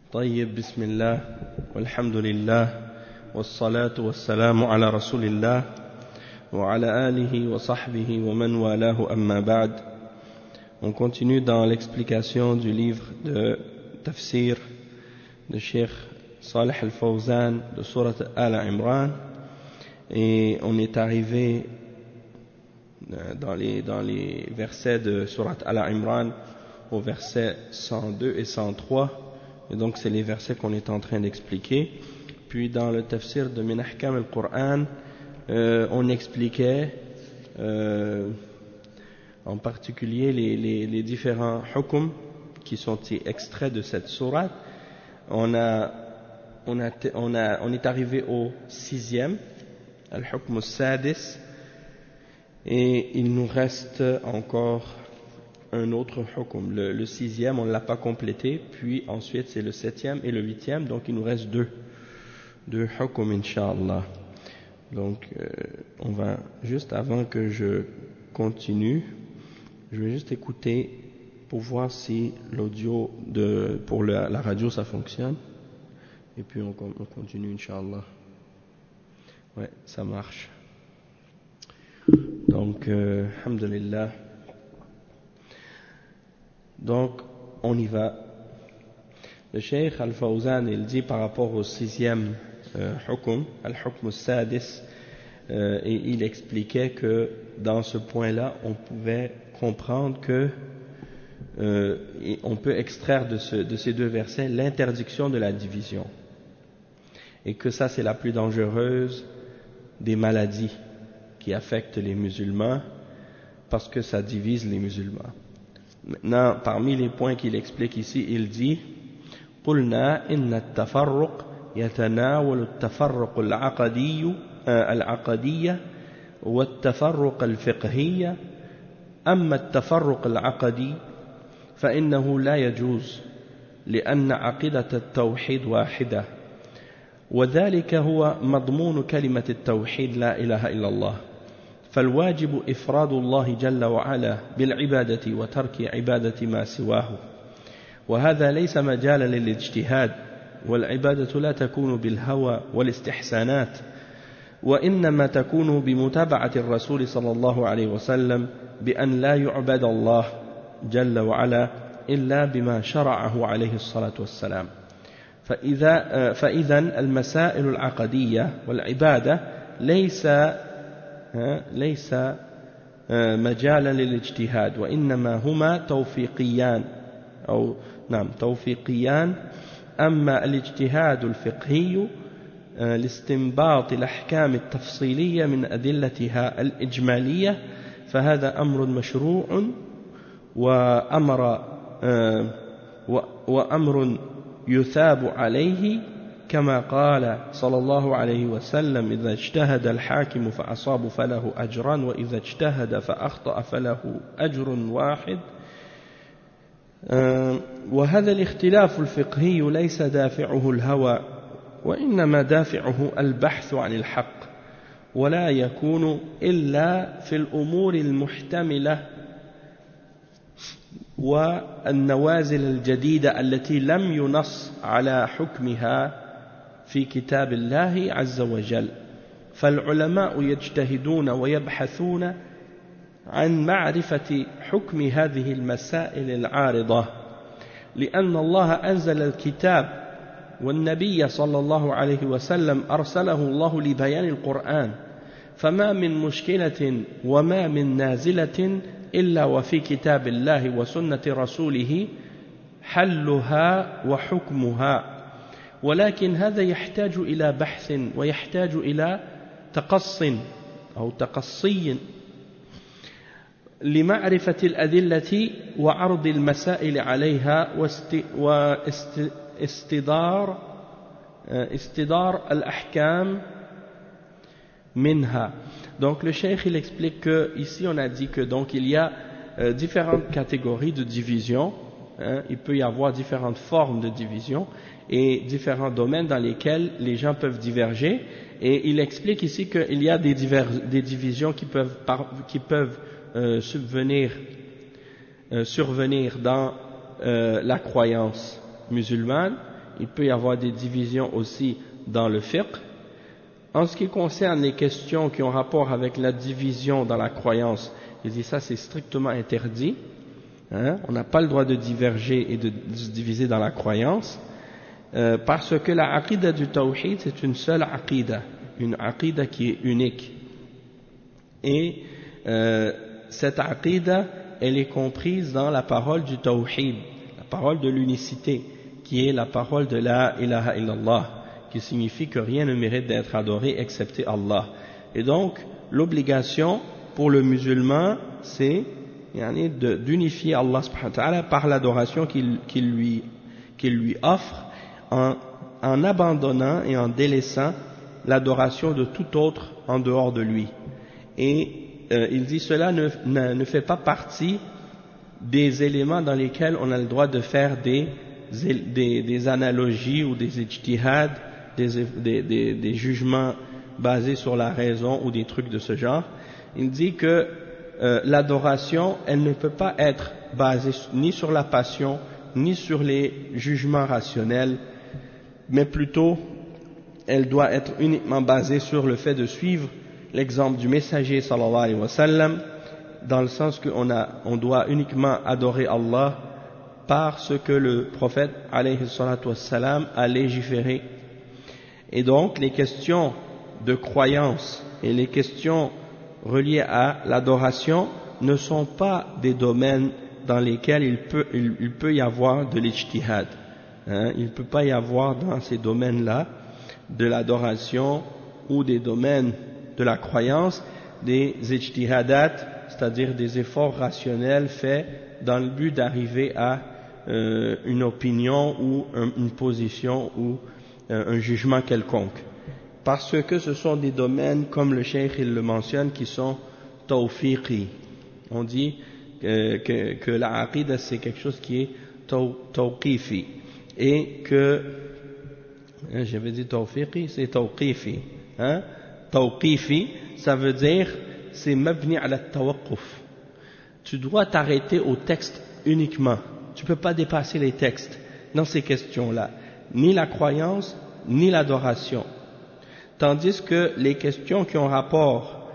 طيب بسم الله والحمد لله والصلاة والسلام على رسول الله وعلى آله وصحبه ومن والاه أما بعد. On continue dans l'explication du livre de Tafsir de Cheikh Salih al-Fawzan de Surat Al-Imran, et on est arrivé dans les versets de Surat Al-Imran au verset 102 et 103, et donc c'est les versets qu'on est en train d'expliquer. Puis dans le tafsir de Min Ahkam al-Qur'an, on expliquait en particulier les différents hukm qui sont extraits de cette sourate. On est arrivé au 6e, al-hukm al-sadis, et il nous reste encore un autre hukm. Le 6e, on ne l'a pas complété, puis ensuite c'est le 7e et le 8e, donc il nous reste deux hukm, incha'Allah. Donc on va, juste avant que je continue, je vais juste écouter pour voir si l'audio pour la radio ça fonctionne, et puis on continue, incha'Allah. Ouais, ça marche. Donc alhamdulillah. Donc on y va. Le Cheikh Al-Fawzan, il dit par rapport au 6e hukm, al-hukm al-sadis, et il expliquait que dans ce point-là, on pouvait comprendre que on peut extraire de ces deux versets l'interdiction de la division, et que ça c'est la plus dangereuse des maladies qui affectent les musulmans, parce que ça divise les musulmans. Maintenant, parmi les points qu'il explique ici, il dit قلنا إن التفرق يتناول التفرق العقدي والتفرق الفقهي. أما التفرق العقدي فإنه لا يجوز، لأن عقيدة التوحيد واحدة، وذلك هو مضمون كلمة التوحيد لا إله إلا الله. فالواجب إفراد الله جل وعلا بالعبادة وترك عبادة ما سواه، وهذا ليس مجالا للاجتهاد، والعبادة لا تكون بالهوى والاستحسانات، وإنما تكون بمتابعة الرسول صلى الله عليه وسلم، بأن لا يعبد الله جل وعلا إلا بما شرعه عليه الصلاة والسلام. فإذا المسائل العقدية والعبادة ليس مجالا للاجتهاد، وإنما هما توفيقيان. أما الاجتهاد الفقهي لاستنباط الأحكام التفصيلية من أدلتها الإجمالية، فهذا أمر مشروع وأمر يثاب عليه، كما قال صلى الله عليه وسلم: إذا اجتهد الحاكم فأصاب فله أجران، وإذا اجتهد فأخطأ فله أجر واحد. وهذا الاختلاف الفقهي ليس دافعه الهوى، وإنما دافعه البحث عن الحق، ولا يكون إلا في الأمور المحتملة والنوازل الجديدة التي لم ينص على حكمها في كتاب الله عز وجل. فالعلماء يجتهدون ويبحثون عن معرفة حكم هذه المسائل العارضة، لأن الله أنزل الكتاب، والنبي صلى الله عليه وسلم أرسله الله لبيان القرآن، فما من مشكلة وما من نازلة إلا وفي كتاب الله وسنة رسوله حلها وحكمها، ولكن هذا يحتاج إلى بحث ويحتاج إلى تقصي لمعرفة الأدلة وعرض المسائل عليها واستدار الأحكام منها. Donc le cheikh il explique que ici on a dit que donc il y a différentes catégories de division, il peut y avoir différentes formes de division et différents domaines dans lesquels les gens peuvent diverger, et il explique ici qu'il y a des divisions qui peuvent survenir dans la croyance musulmane, il peut y avoir des divisions aussi dans le fiqh. En ce qui concerne les questions qui ont rapport avec la division dans la croyance, il dit ça c'est strictement interdit. On n'a pas le droit de diverger et de se diviser dans la croyance, parce que la aqida du tawhid c'est une seule aqida, une aqida qui est unique. Et cette aqida, elle est comprise dans la parole du tawhid, la parole de l'unicité, qui est la parole de la ilaha illallah, qui signifie que rien ne mérite d'être adoré excepté Allah. Et donc, l'obligation pour le musulman, c'est d'unifier Allah subhanahu wa ta'ala par l'adoration qu'il lui offre, en abandonnant et en délaissant l'adoration de tout autre en dehors de lui. Et il dit cela ne fait pas partie des éléments dans lesquels on a le droit de faire des analogies ou des ijtihad, des jugements basés sur la raison ou des trucs de ce genre. Il dit que l'adoration, elle ne peut pas être basée ni sur la passion, ni sur les jugements rationnels, mais plutôt elle doit être uniquement basée sur le fait de suivre l'exemple du messager sallallahu alayhi wa sallam, dans le sens qu'on doit uniquement adorer Allah par ce que le prophète alayhi salatu wassalam a légiféré. Et donc les questions de croyance et les questions reliées à l'adoration ne sont pas des domaines dans lesquels il peut y avoir de l'ijtihad. Il ne peut pas y avoir dans ces domaines-là de l'adoration ou des domaines de la croyance des ijtihadat, c'est-à-dire des efforts rationnels faits dans le but d'arriver à une opinion ou une position ou un jugement quelconque. Parce que ce sont des domaines, comme le cheikh il le mentionne, qui sont tawfiqi. On dit que la aqida c'est quelque chose qui est tawqifi. Et que, j'avais dit tawfiqi, c'est tawqifi. Tawqifi, ça veut dire, c'est mabni ala tawaqquf. Tu dois t'arrêter au texte uniquement. Tu ne peux pas dépasser les textes dans ces questions-là. Ni la croyance, ni l'adoration. Tandis que les questions qui ont rapport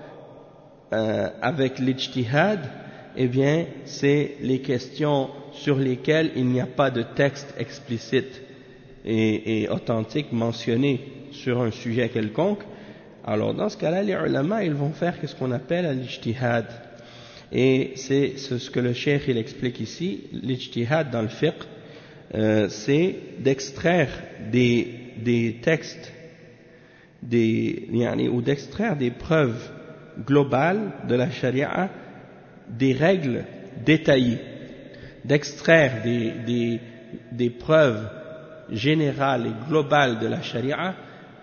avec l'ijtihad, eh bien, c'est les questions sur lesquelles il n'y a pas de texte explicite et authentique mentionné sur un sujet quelconque. Alors, dans ce cas-là, les ulama, ils vont faire ce qu'on appelle l'ijtihad. Et c'est ce que le cheikh il explique ici. L'ijtihad dans le fiqh, c'est d'extraire des textes, ou d'extraire des preuves globales de la charia, des règles détaillées, d'extraire des preuves générales et globales de la charia,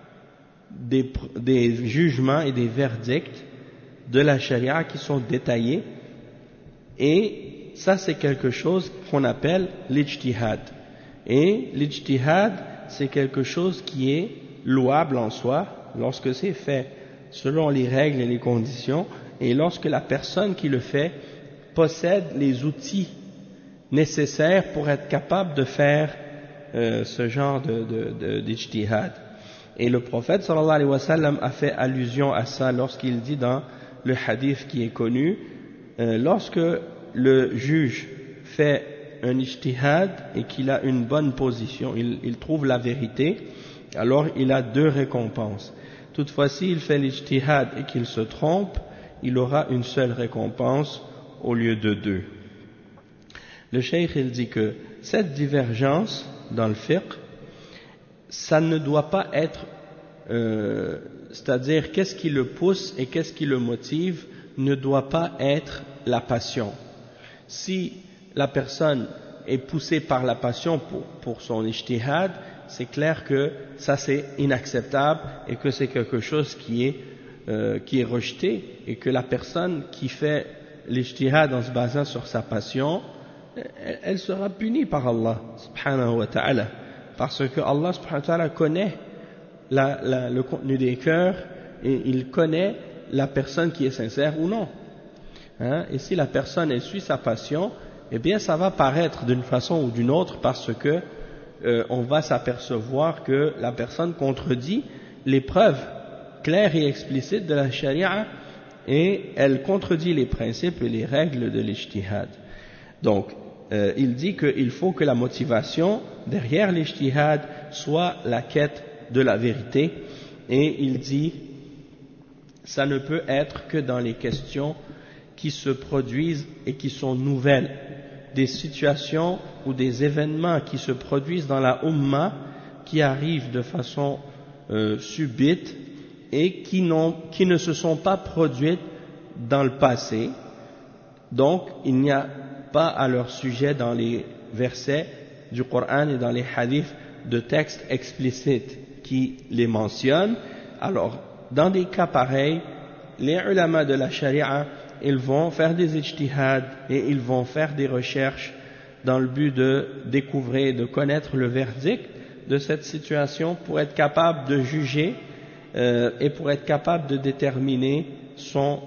des jugements et des verdicts de la charia qui sont détaillés, et ça c'est quelque chose qu'on appelle l'ijtihad. Et l'ijtihad c'est quelque chose qui est louable en soi lorsque c'est fait selon les règles et les conditions, et lorsque la personne qui le fait possède les outils nécessaires pour être capable de faire ce genre d'ijtihad. Et le prophète sallallahu alayhi wa sallam a fait allusion à ça lorsqu'il dit dans le hadith qui est connu, lorsque le juge fait un ijtihad et qu'il a une bonne position, il trouve la vérité, alors il a deux récompenses. Toutefois, s'il fait l'ijtihad et qu'il se trompe, il aura une seule récompense au lieu de deux. Le cheikh il dit que cette divergence dans le fiqh, ça ne doit pas être, c'est-à-dire qu'est-ce qui le pousse et qu'est-ce qui le motive, ne doit pas être la passion. Si la personne est poussée par la passion pour son ijtihad, c'est clair que ça c'est inacceptable et que c'est quelque chose qui est rejeté, et que la personne qui fait l'ijtihad en se basant sur sa passion, elle sera punie par Allah subhanahu wa ta'ala, parce que Allah subhanahu wa ta'ala connaît le contenu des cœurs et il connaît la personne qui est sincère ou non. Et si la personne elle suit sa passion, eh bien ça va paraître d'une façon ou d'une autre, parce que on va s'apercevoir que la personne contredit les preuves claires et explicites de la charia et elle contredit les principes et les règles de l'ijtihad. Donc, il dit qu'il faut que la motivation derrière l'ijtihad soit la quête de la vérité, et il dit ça ne peut être que dans les questions qui se produisent et qui sont nouvelles, des situations ou des événements qui se produisent dans la Ummah, qui arrivent de façon subite et qui ne se sont pas produites dans le passé. Donc il n'y a pas à leur sujet dans les versets du Coran et dans les hadiths de textes explicites qui les mentionnent. Alors dans des cas pareils, les ulama de la charia, ils vont faire des ijtihad et ils vont faire des recherches dans le but de découvrir, de connaître le verdict de cette situation pour être capable de juger et pour être capable de déterminer son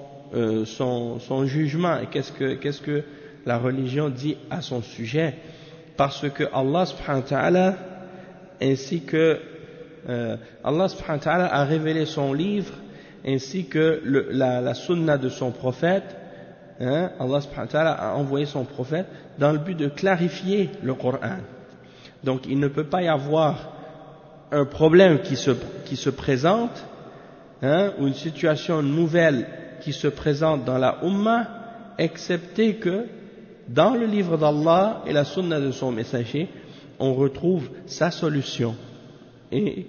jugement et qu'est-ce que la religion dit à son sujet, parce que Allah subhanahu wa ta'ala ainsi que Allah subhanahu wa ta'ala a révélé son livre ainsi que la sunna de son prophète, Allah subhanahu wa ta'ala a envoyé son prophète dans le but de clarifier le Coran. Donc il ne peut pas y avoir un problème qui se présente, ou une situation nouvelle qui se présente dans la Ummah, excepté que dans le livre d'Allah et la sunna de son messager, on retrouve sa solution et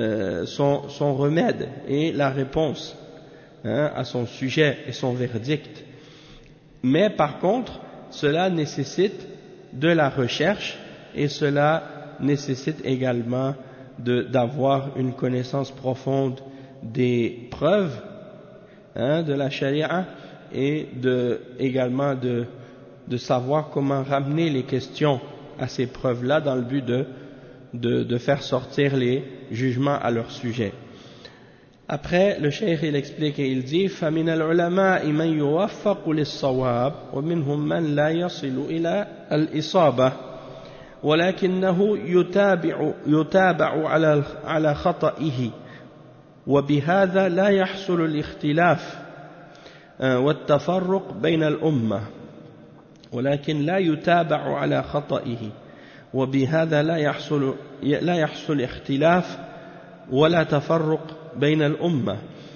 son remède et la réponse à son sujet et son verdict. Mais par contre, cela nécessite de la recherche et cela nécessite également d'avoir une connaissance profonde des preuves de la charia et également de savoir comment ramener les questions à ces preuves-là dans le but de faire sortir les jugements à leur sujet. Après, le cheikh il explique et il dit فَمِنَ الْعُلَمَاءِ مَنْ يُوَفَّقُ لِلصَّوَابِ وَمِنْهُمْ مَنْ لَا يَصِلُ إِلَى الْإِصَابَةِ ولكنه يتابع على خطئه وبهذا لا يحصل الاختلاف والتفرق بين الأمة ولكن لا يتابع على خطئه وبهذا لا يحصل اختلاف ولا تفرق بين الأمة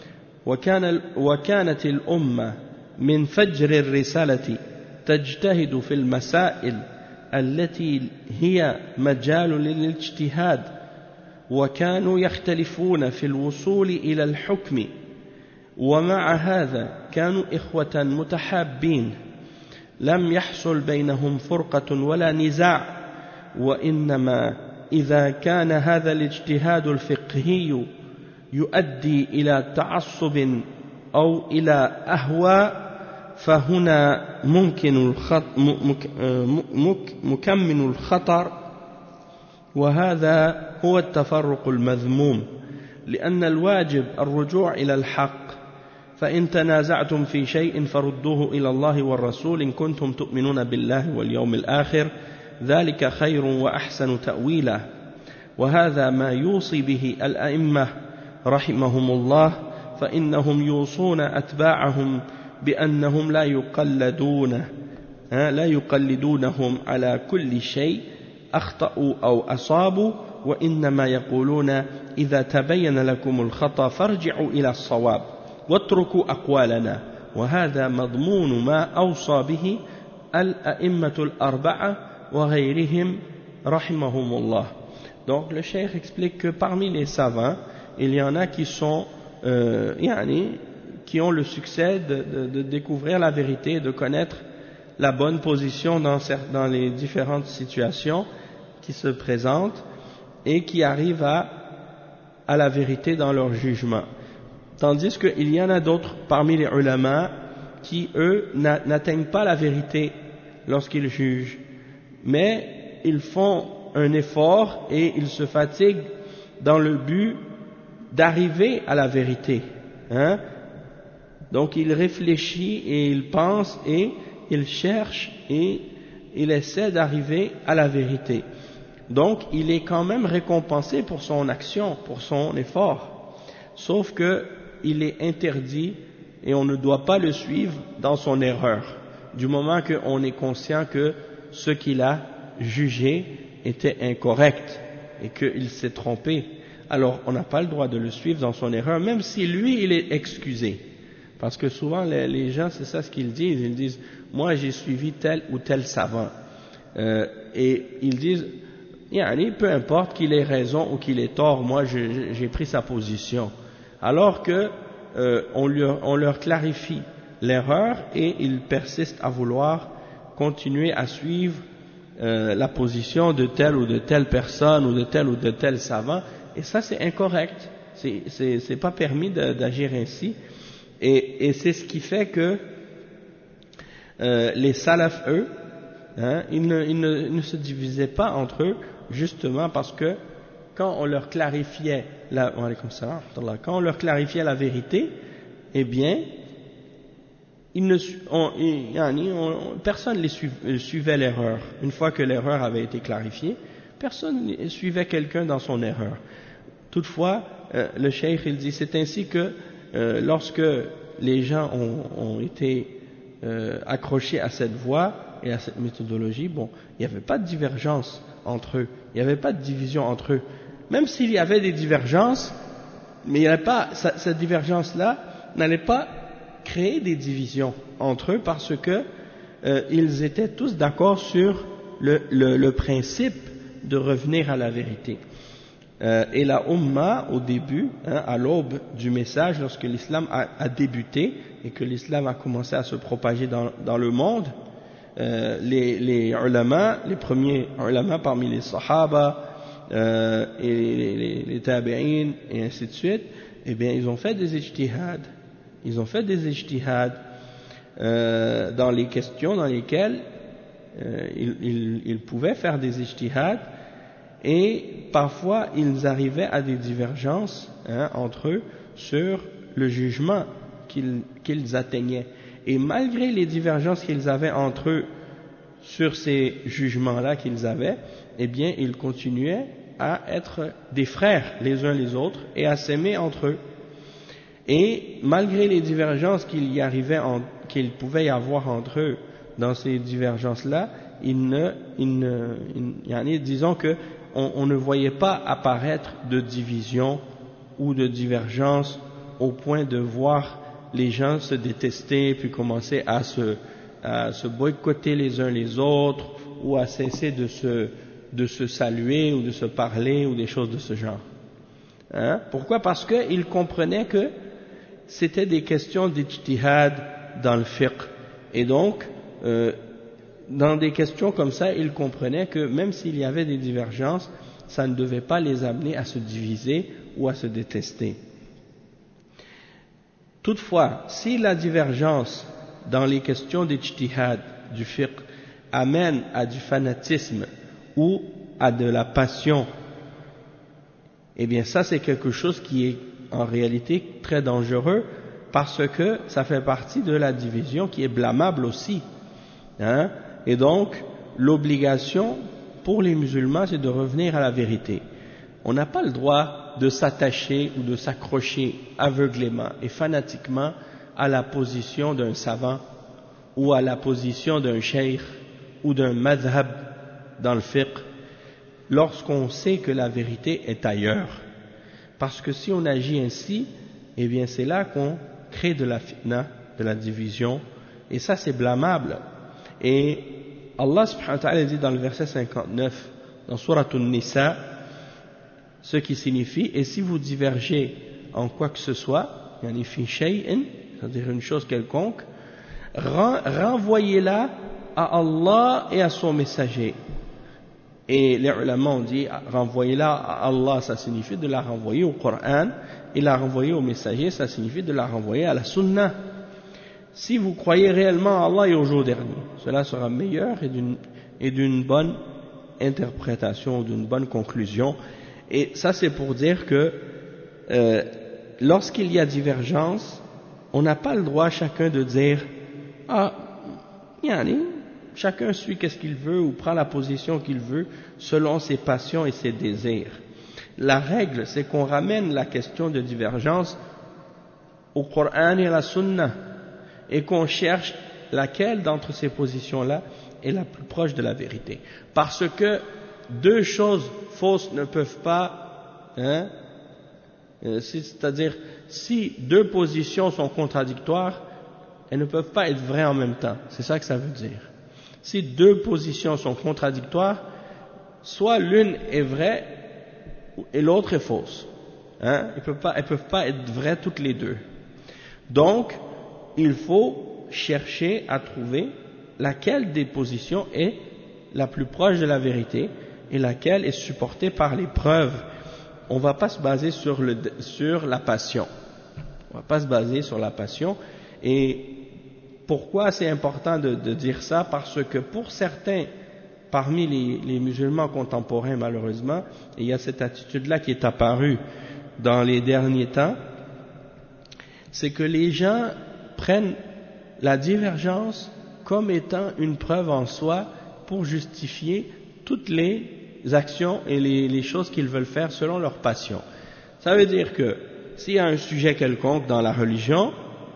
وكانت الأمة من فجر الرسالة تجتهد في المسائل التي هي مجال للاجتهاد وكانوا يختلفون في الوصول إلى الحكم ومع هذا كانوا إخوة متحابين لم يحصل بينهم فرقة ولا نزاع وإنما إذا كان هذا الاجتهاد الفقهي يؤدي إلى تعصب أو إلى أهواء فهنا مكمن الخطر وهذا هو التفرق المذموم لأن الواجب الرجوع إلى الحق فإن تنازعتم في شيء فردوه إلى الله والرسول إن كنتم تؤمنون بالله واليوم الآخر ذلك خير وأحسن تأويلا وهذا ما يوصي به الأئمة رحمهم الله فإنهم يوصون أتباعهم بأنهم لا يقلدونهم على كل شيء أخطأوا أو أصابوا وإنما يقولون إذا تبين لكم الخطأ فارجعوا إلى الصواب واتركوا أقوالنا وهذا مضمون ما أوصى به الأئمة الأربعة وغيرهم رحمهم الله. Donc le cheikh explique que parmi les savants, il y en a qui sont qui ont le succès de découvrir la vérité, de connaître la bonne position dans les différentes situations qui se présentent et qui arrivent à la vérité dans leur jugement. Tandis qu'il y en a d'autres parmi les ulama qui, eux, n'atteignent pas la vérité lorsqu'ils jugent, mais ils font un effort et ils se fatiguent dans le but d'arriver à la vérité. Donc il réfléchit et il pense et il cherche et il essaie d'arriver à la vérité. Donc, il est quand même récompensé pour son action, pour son effort. Sauf que il est interdit et on ne doit pas le suivre dans son erreur. Du moment qu'on est conscient que ce qu'il a jugé était incorrect et qu'il s'est trompé, alors on n'a pas le droit de le suivre dans son erreur, même si lui, il est excusé. Parce que souvent, les gens, c'est ça ce qu'ils disent. Ils disent, moi j'ai suivi tel ou tel savant. Et ils disent, peu importe qu'il ait raison ou qu'il ait tort, moi j'ai pris sa position. Alors que on leur clarifie l'erreur et ils persistent à vouloir continuer à suivre la position de telle ou de telle personne ou de tel savant. Et ça c'est incorrect. C'est pas permis d'agir ainsi. Et c'est ce qui fait que les salafs, eux, ils ne se divisaient pas entre eux, justement parce que quand on leur clarifiait quand on leur clarifiait la vérité, eh bien, personne ne suivait l'erreur. Une fois que l'erreur avait été clarifiée, personne ne suivait quelqu'un dans son erreur. Toutefois, le cheikh il dit, c'est ainsi que lorsque les gens ont été accrochés à cette voie et à cette méthodologie, bon, il n'y avait pas de divergence entre eux, il n'y avait pas de division entre eux. Même s'il y avait des divergences, mais il n'y avait pas, cette divergence-là n'allait pas créer des divisions entre eux parce que ils étaient tous d'accord sur le principe de revenir à la vérité. Et la Ummah, au début, à l'aube du message, lorsque l'islam a débuté et que l'islam a commencé à se propager dans le monde, les ulama, les premiers ulama parmi les sahaba et les tabi'in et ainsi de suite, eh bien ils ont fait des ijtihad. Ils ont fait des ijtihad dans les questions dans lesquelles ils pouvaient faire des ijtihad. Et parfois, ils arrivaient à des divergences entre eux sur le jugement qu'ils atteignaient. Et malgré les divergences qu'ils avaient entre eux sur ces jugements-là qu'ils avaient, eh bien, ils continuaient à être des frères les uns les autres et à s'aimer entre eux. Et malgré les divergences qu'il pouvait y avoir entre eux dans ces divergences-là, disons que on ne voyait pas apparaître de division ou de divergence au point de voir les gens se détester puis commencer à se boycotter les uns les autres ou à cesser de se saluer ou de se parler ou des choses de ce genre. Pourquoi? Parce qu'ils comprenaient que c'était des questions d'ijtihad dans le fiqh. Et donc, dans des questions comme ça, ils comprenaient que même s'il y avait des divergences, ça ne devait pas les amener à se diviser ou à se détester. Toutefois, si la divergence dans les questions d'ijtihad, du fiqh, amène à du fanatisme ou à de la passion, eh bien ça c'est quelque chose qui est en réalité très dangereux parce que ça fait partie de la division qui est blâmable aussi. Et donc, l'obligation pour les musulmans, c'est de revenir à la vérité. On n'a pas le droit de s'attacher ou de s'accrocher aveuglément et fanatiquement à la position d'un savant ou à la position d'un cheikh ou d'un madhab dans le fiqh lorsqu'on sait que la vérité est ailleurs. Parce que si on agit ainsi, eh bien c'est là qu'on crée de la fitna, de la division, et ça c'est blâmable. Et Allah subhanahu wa ta'ala dit dans le verset 59 dans Surat An-Nisa ce qui signifie, et si vous divergez en quoi que ce soit, yani fi shay'in, c'est-à-dire une chose quelconque, renvoyez-la à Allah et à son messager. Et les ulama ont dit renvoyez-la à Allah, ça signifie de la renvoyer au Coran, et la renvoyer au messager, ça signifie de la renvoyer à la Sunna. Si vous croyez réellement à Allah et au jour dernier, cela sera meilleur et d'une bonne interprétation, d'une bonne conclusion. Et ça c'est pour dire que lorsqu'il y a divergence, on n'a pas le droit chacun de dire chacun suit qu'est-ce qu'il veut ou prend la position qu'il veut selon ses passions et ses désirs. La règle, c'est qu'on ramène la question de divergence au Coran et à la Sunna et qu'on cherche laquelle d'entre ces positions-là est la plus proche de la vérité. Parce que deux choses fausses ne peuvent pas, c'est-à-dire si deux positions sont contradictoires, elles ne peuvent pas être vraies en même temps. C'est ça que ça veut dire. Si deux positions sont contradictoires, soit l'une est vraie et l'autre est fausse. Elles ne peuvent pas être vraies toutes les deux. Donc, il faut chercher à trouver laquelle des positions est la plus proche de la vérité et laquelle est supportée par les preuves. On ne va pas se baser sur la passion. On ne va pas se baser sur la passion. Et pourquoi c'est important de dire ça? Parce que pour certains, parmi les musulmans contemporains malheureusement, il y a cette attitude-là qui est apparue dans les derniers temps, c'est que les gens prennent la divergence comme étant une preuve en soi pour justifier toutes les actions et les choses qu'ils veulent faire selon leur passion. Ça veut dire que s'il y a un sujet quelconque dans la religion,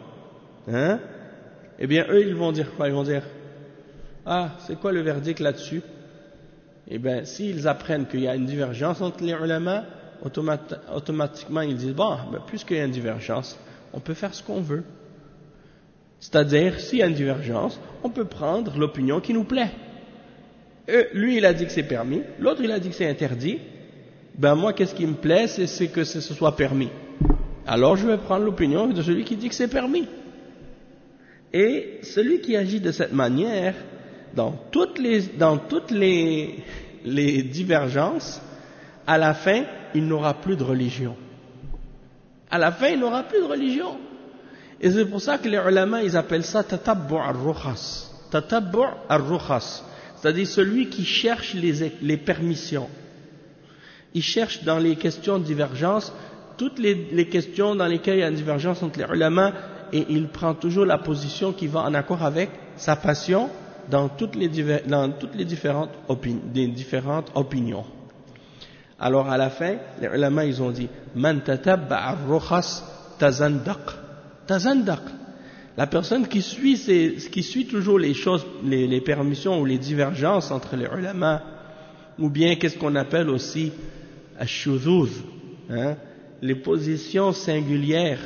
eh bien eux ils vont dire quoi? Ils vont dire c'est quoi le verdict là-dessus? Eh bien s'ils apprennent qu'il y a une divergence entre les ulama, automatiquement ils disent puisqu'il y a une divergence, on peut faire ce qu'on veut. C'est-à-dire, s'il y a une divergence, on peut prendre l'opinion qui nous plaît. Lui, il a dit que c'est permis, l'autre, il a dit que c'est interdit. Moi, qu'est-ce qui me plaît, c'est que ce soit permis. Alors, je vais prendre l'opinion de celui qui dit que c'est permis. Et celui qui agit de cette manière, dans toutes les divergences, à la fin, il n'aura plus de religion. À la fin, il n'aura plus de religion. Et c'est pour ça que les ulama, ils appellent ça tatabbu' ar-rukhas. Tatabbu' ar-rukhas. C'est-à-dire celui qui cherche les permissions. Il cherche dans les questions de divergence, toutes les questions dans lesquelles il y a une divergence entre les ulama, et il prend toujours la position qui va en accord avec sa passion dans toutes les différentes opinions. Alors à la fin, les ulama, ils ont dit Man tatabba ar-rukhas tazandaq. Tazandaq. La personne qui suit toujours les choses, les permissions ou les divergences entre les ulama, ou bien qu'est-ce qu'on appelle aussi ash-shudhuz, les positions singulières,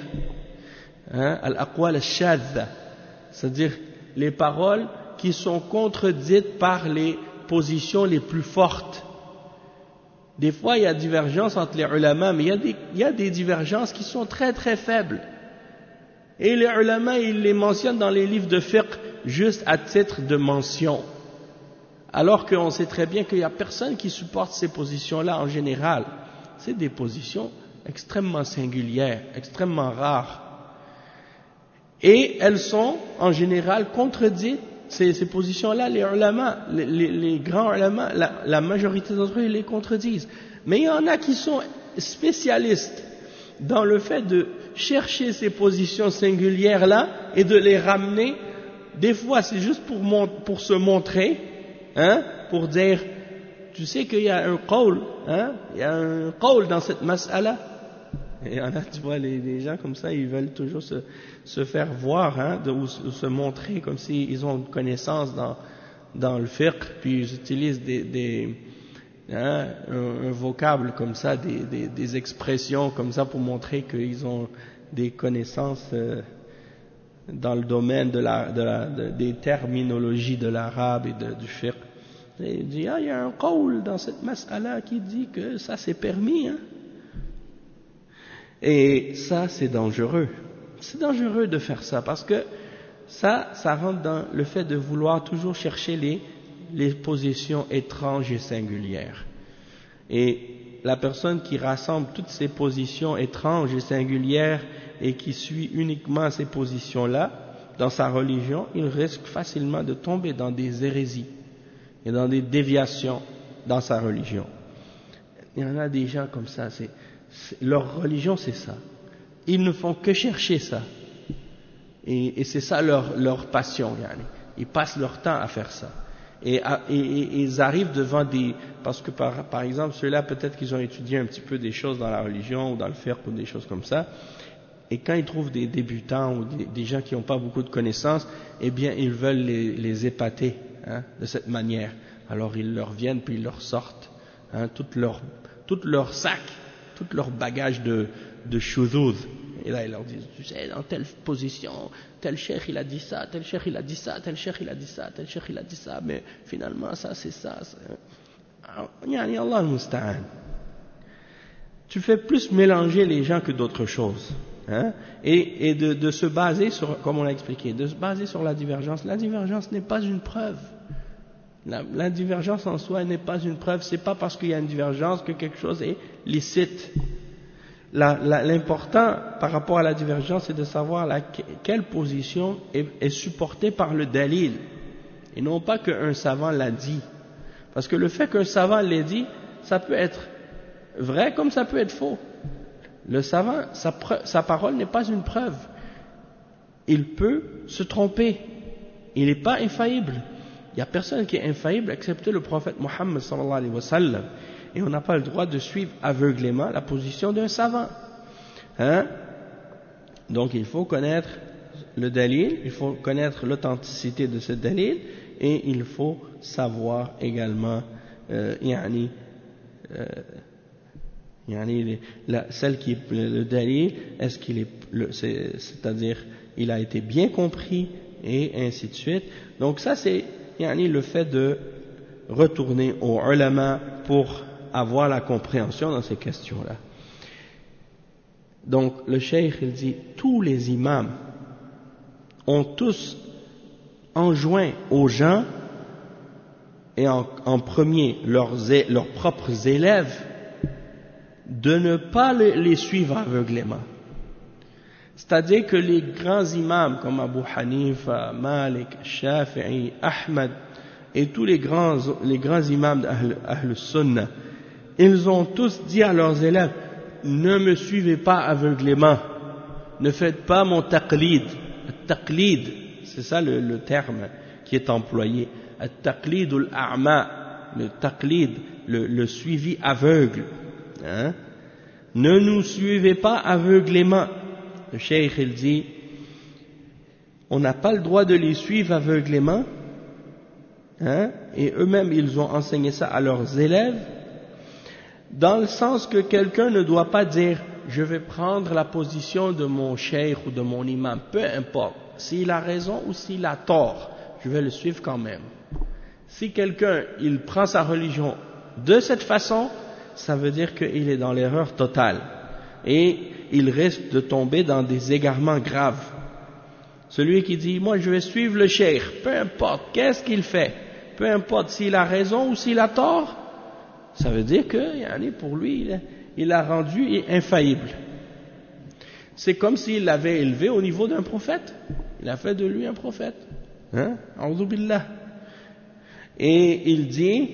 al-aqwal ash-shadha, c'est-à-dire les paroles qui sont contredites par les positions les plus fortes. Des fois, il y a divergence entre les ulama, mais il y a des divergences qui sont très très faibles. Et les ulama, ils les mentionnent dans les livres de fiqh juste à titre de mention. Alors qu'on sait très bien qu'il n'y a personne qui supporte ces positions-là en général. C'est des positions extrêmement singulières, extrêmement rares. Et elles sont en général contredites. Ces positions-là, les ulama, les grands ulama, la majorité d'entre eux, ils les contredisent. Mais il y en a qui sont spécialistes dans le fait de chercher ces positions singulières-là et de les ramener. Des fois, c'est juste pour se montrer, pour dire, tu sais qu'il y a un qawl, il y a un qawl dans cette mas'ala. Et il y en a, tu vois, les gens comme ça, ils veulent toujours se faire voir, ou se montrer comme s'ils ont une connaissance dans le fiqh, puis ils utilisent un vocable comme ça, des expressions comme ça pour montrer qu'ils ont des connaissances dans le domaine des terminologies de l'arabe et du fiqh. Et il dit, il y a un qawl dans cette mas'ala qui dit que ça c'est permis, Et ça, c'est dangereux. C'est dangereux de faire ça parce que ça rentre dans le fait de vouloir toujours chercher les positions étranges et singulières. Et la personne qui rassemble toutes ces positions étranges et singulières et qui suit uniquement ces positions-là dans sa religion, il risque facilement de tomber dans des hérésies et dans des déviations dans sa religion. Il y en a des gens comme ça, leur religion c'est ça. Ils ne font que chercher ça. Et c'est ça leur passion. Ils passent leur temps à faire ça. Et ils arrivent devant des... Parce que par exemple, ceux-là, peut-être qu'ils ont étudié un petit peu des choses dans la religion ou dans le fiqh ou des choses comme ça. Et quand ils trouvent des débutants ou des gens qui n'ont pas beaucoup de connaissances, eh bien, ils veulent les épater, hein, de cette manière. Alors, ils leur viennent puis ils leur sortent, hein, tout leur sac, tout leur bagage de shudud. Et là, ils leur disent, tu sais, dans telle position, tel cheikh il a dit ça, tel cheikh il a dit ça, tel cheikh il a dit ça, tel cheikh il a dit ça, mais finalement, ça, c'est ça. Yani Allah al-Musta'an. Tu fais plus mélanger les gens que d'autres choses. Hein? Et de se baser sur, comme on l'a expliqué, de se baser sur la divergence. La divergence n'est pas une preuve. La divergence en soi n'est pas une preuve. C'est pas parce qu'il y a une divergence que quelque chose est licite. L'important par rapport à la divergence, c'est de savoir quelle position est supportée par le dalil, et non pas qu'un savant l'a dit. Parce que le fait qu'un savant l'ait dit, ça peut être vrai comme ça peut être faux. Le savant, sa parole n'est pas une preuve. Il peut se tromper. Il n'est pas infaillible. Il n'y a personne qui est infaillible excepté le prophète Mohammed sallallahu alayhi wa sallam. Et on n'a pas le droit de suivre aveuglément la position d'un savant. Hein? Donc il faut connaître le dalil, il faut connaître l'authenticité de ce dalil, et il faut savoir également celle qui est le dalil, est-ce qu'il est, c'est-à-dire il a été bien compris, et ainsi de suite. Donc ça c'est le fait de retourner aux ulama pour avoir la compréhension dans ces questions-là. Donc le cheikh il dit, tous les imams ont tous enjoint aux gens, et en premier leurs propres élèves, de ne pas les suivre aveuglément. C'est-à-dire que les grands imams comme Abu Hanifa, Malik, Shafi'i, Ahmad et tous les grands imams d'Ahl Sunnah, ils ont tous dit à leurs élèves, ne me suivez pas aveuglément, ne faites pas mon taqlid. Taqlid, c'est ça le terme qui est employé. Taqlid al-a'ma, le taqlid, le suivi aveugle. Hein? Ne nous suivez pas aveuglément. Le cheikh il dit, on n'a pas le droit de les suivre aveuglément, hein? Et eux-mêmes ils ont enseigné ça à leurs élèves, dans le sens que quelqu'un ne doit pas dire je vais prendre la position de mon cheikh ou de mon imam, peu importe, s'il a raison ou s'il a tort, je vais le suivre quand même. Si quelqu'un il prend sa religion de cette façon, ça veut dire qu'il est dans l'erreur totale et il risque de tomber dans des égarements graves. Celui qui dit moi je vais suivre le cheikh, peu importe qu'est-ce qu'il fait, peu importe s'il a raison ou s'il a tort, ça veut dire que pour lui il a rendu infaillible. C'est comme s'il l'avait élevé au niveau d'un prophète, il a fait de lui un prophète, hein? A'udhu billah. Et il dit,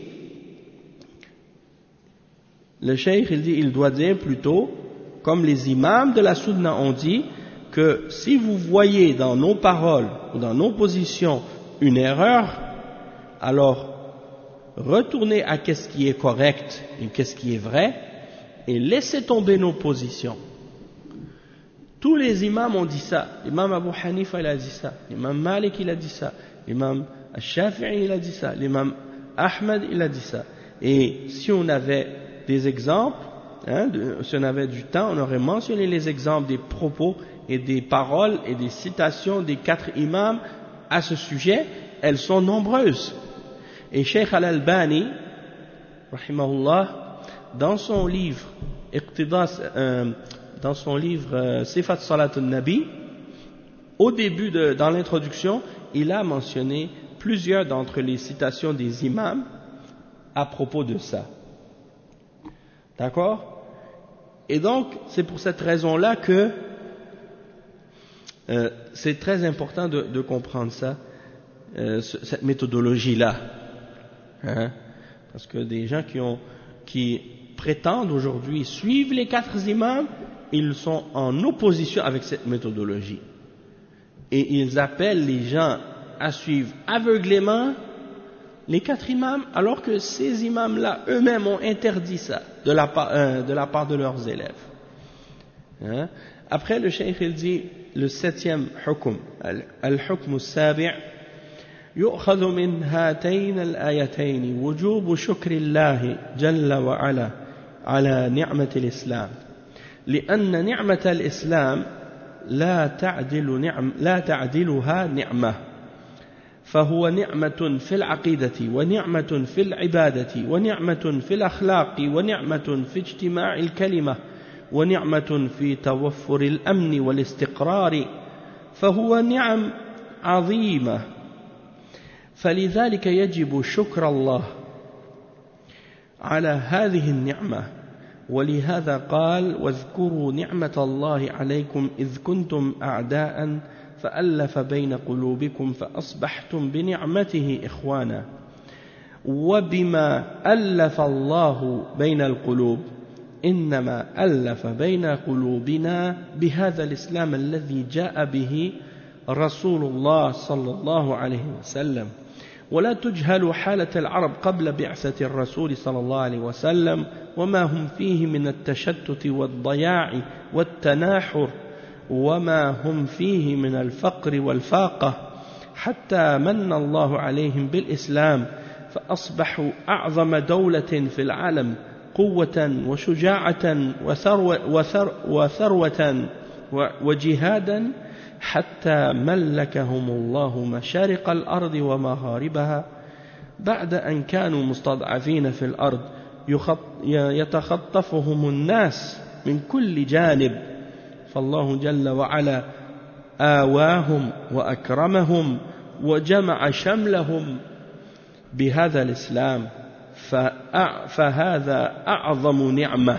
le cheikh il dit, il doit dire plutôt, comme les imams de la Sunna ont dit, que si vous voyez dans nos paroles ou dans nos positions une erreur, alors retournez à qu'est-ce qui est correct et qu'est-ce qui est vrai, et laissez tomber nos positions. Tous les imams ont dit ça. L'imam Abu Hanifa il a dit ça, l'imam Malik il a dit ça, l'imam Shafi'i il a dit ça, l'imam Ahmad il a dit ça. Et si on avait des exemples, si on avait du temps, on aurait mentionné les exemples des propos et des paroles et des citations des 4 imams à ce sujet. Elles sont nombreuses. Et Cheikh Al-Albani, rahimahullah, dans son livre Sifat Salat al-Nabi, au début dans l'introduction, il a mentionné plusieurs d'entre les citations des imams à propos de ça. D'accord? Et donc, c'est pour cette raison-là que c'est très important de comprendre ça, cette méthodologie-là. Hein? Parce que des gens qui prétendent aujourd'hui suivre les 4 imams, ils sont en opposition avec cette méthodologie. Et ils appellent les gens à suivre aveuglément les 4 imams, alors que ces imams-là eux-mêmes ont interdit ça de la part de leurs élèves. Hein? Après, le cheikh il dit le 7e hukm, al-hukm al-sabi' يؤخذ من هاتين الآيتين وجوب شكر الله جل وعلا على نعمة الإسلام لأن نعمة الإسلام لا تعدلها نعمة فهو نعمة في العقيدة ونعمة في العبادة ونعمة في الأخلاق ونعمة في اجتماع الكلمة ونعمة في توفر الأمن والاستقرار فهو نعم عظيمة فلذلك يجب شكر الله على هذه النعمة ولهذا قال واذكروا نعمة الله عليكم إذ كنتم أعداء فألف بين قلوبكم فأصبحتم بنعمته إخوانا وبما ألف الله بين القلوب إنما ألف بين قلوبنا بهذا الإسلام الذي جاء به رسول الله صلى الله عليه وسلم ولا تجهل حالة العرب قبل بعثة الرسول صلى الله عليه وسلم وما هم فيه من التشتت والضياع والتناحر وما هم فيه من الفقر والفاقة حتى من الله عليهم بالإسلام فأصبحوا أعظم دولة في العالم قوة وشجاعة وثروة وجهادا حتى ملكهم الله مشارق الأرض ومغاربها بعد أن كانوا مستضعفين في الأرض يتخطفهم الناس من كل جانب فالله جل وعلا آواهم وأكرمهم وجمع شملهم بهذا الإسلام فهذا أعظم نعمة.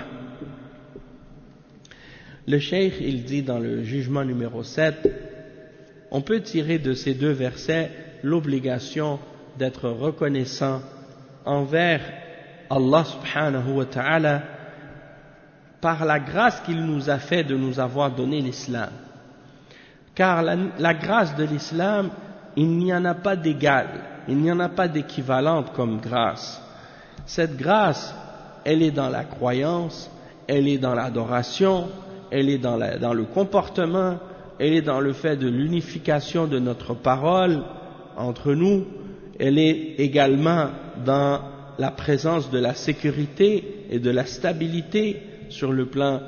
Le cheikh, il dit dans le jugement numéro 7, on peut tirer de ces 2 versets l'obligation d'être reconnaissant envers Allah subhanahu wa ta'ala par la grâce qu'il nous a fait de nous avoir donné l'islam. Car la grâce de l'islam, il n'y en a pas d'égal, il n'y en a pas d'équivalente comme grâce. Cette grâce, elle est dans la croyance, elle est dans l'adoration, elle est dans le comportement, elle est dans le fait de l'unification de notre parole entre nous, elle est également dans la présence de la sécurité et de la stabilité sur le plan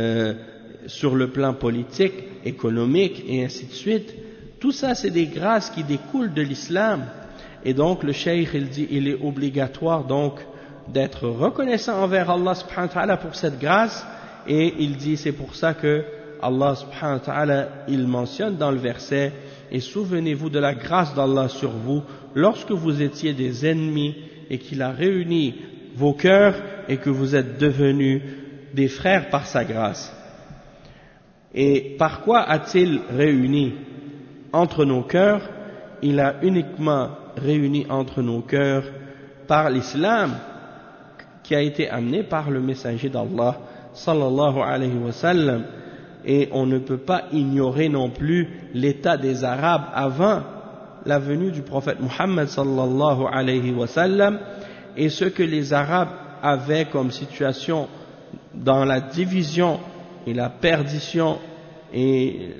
politique, économique et ainsi de suite. Tout ça, c'est des grâces qui découlent de l'islam. Et donc, le cheikh, il dit, il est obligatoire donc d'être reconnaissant envers Allah subhanahu wa ta'ala pour cette grâce. Et il dit, c'est pour ça que Allah subhanahu wa ta'ala, il mentionne dans le verset, et souvenez-vous de la grâce d'Allah sur vous lorsque vous étiez des ennemis et qu'il a réuni vos cœurs et que vous êtes devenus des frères par sa grâce. Et par quoi a-t-il réuni entre nos cœurs? Il a uniquement réuni entre nos cœurs par l'islam qui a été amené par le messager d'Allah sallallahu alayhi wa sallam. Et on ne peut pas ignorer non plus l'état des Arabes avant la venue du prophète Muhammad sallallahu alayhi wa sallam et ce que les Arabes avaient comme situation dans la division et la perdition et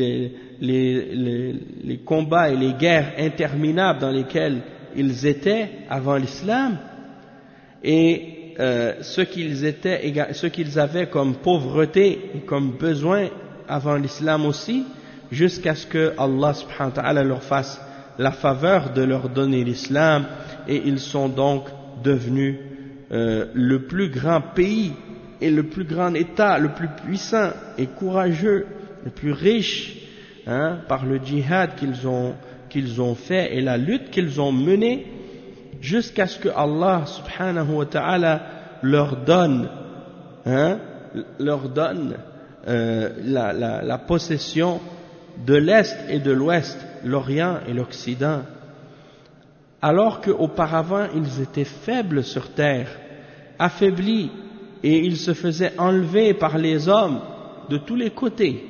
les combats et les guerres interminables dans lesquels ils étaient avant l'islam et ce qu'ils avaient comme pauvreté et comme besoin avant l'islam aussi, jusqu'à ce que Allah subhanahu wa ta'ala leur fasse la faveur de leur donner l'islam, et ils sont donc devenus le plus grand pays et le plus grand État, le plus puissant et courageux, le plus riche, par le djihad qu'ils ont fait et la lutte qu'ils ont menée, jusqu'à ce que Allah subhanahu wa ta'ala leur donne la possession de l'Est et de l'Ouest, l'Orient et l'Occident, alors qu'auparavant ils étaient faibles sur terre, affaiblis, et ils se faisaient enlever par les hommes de tous les côtés,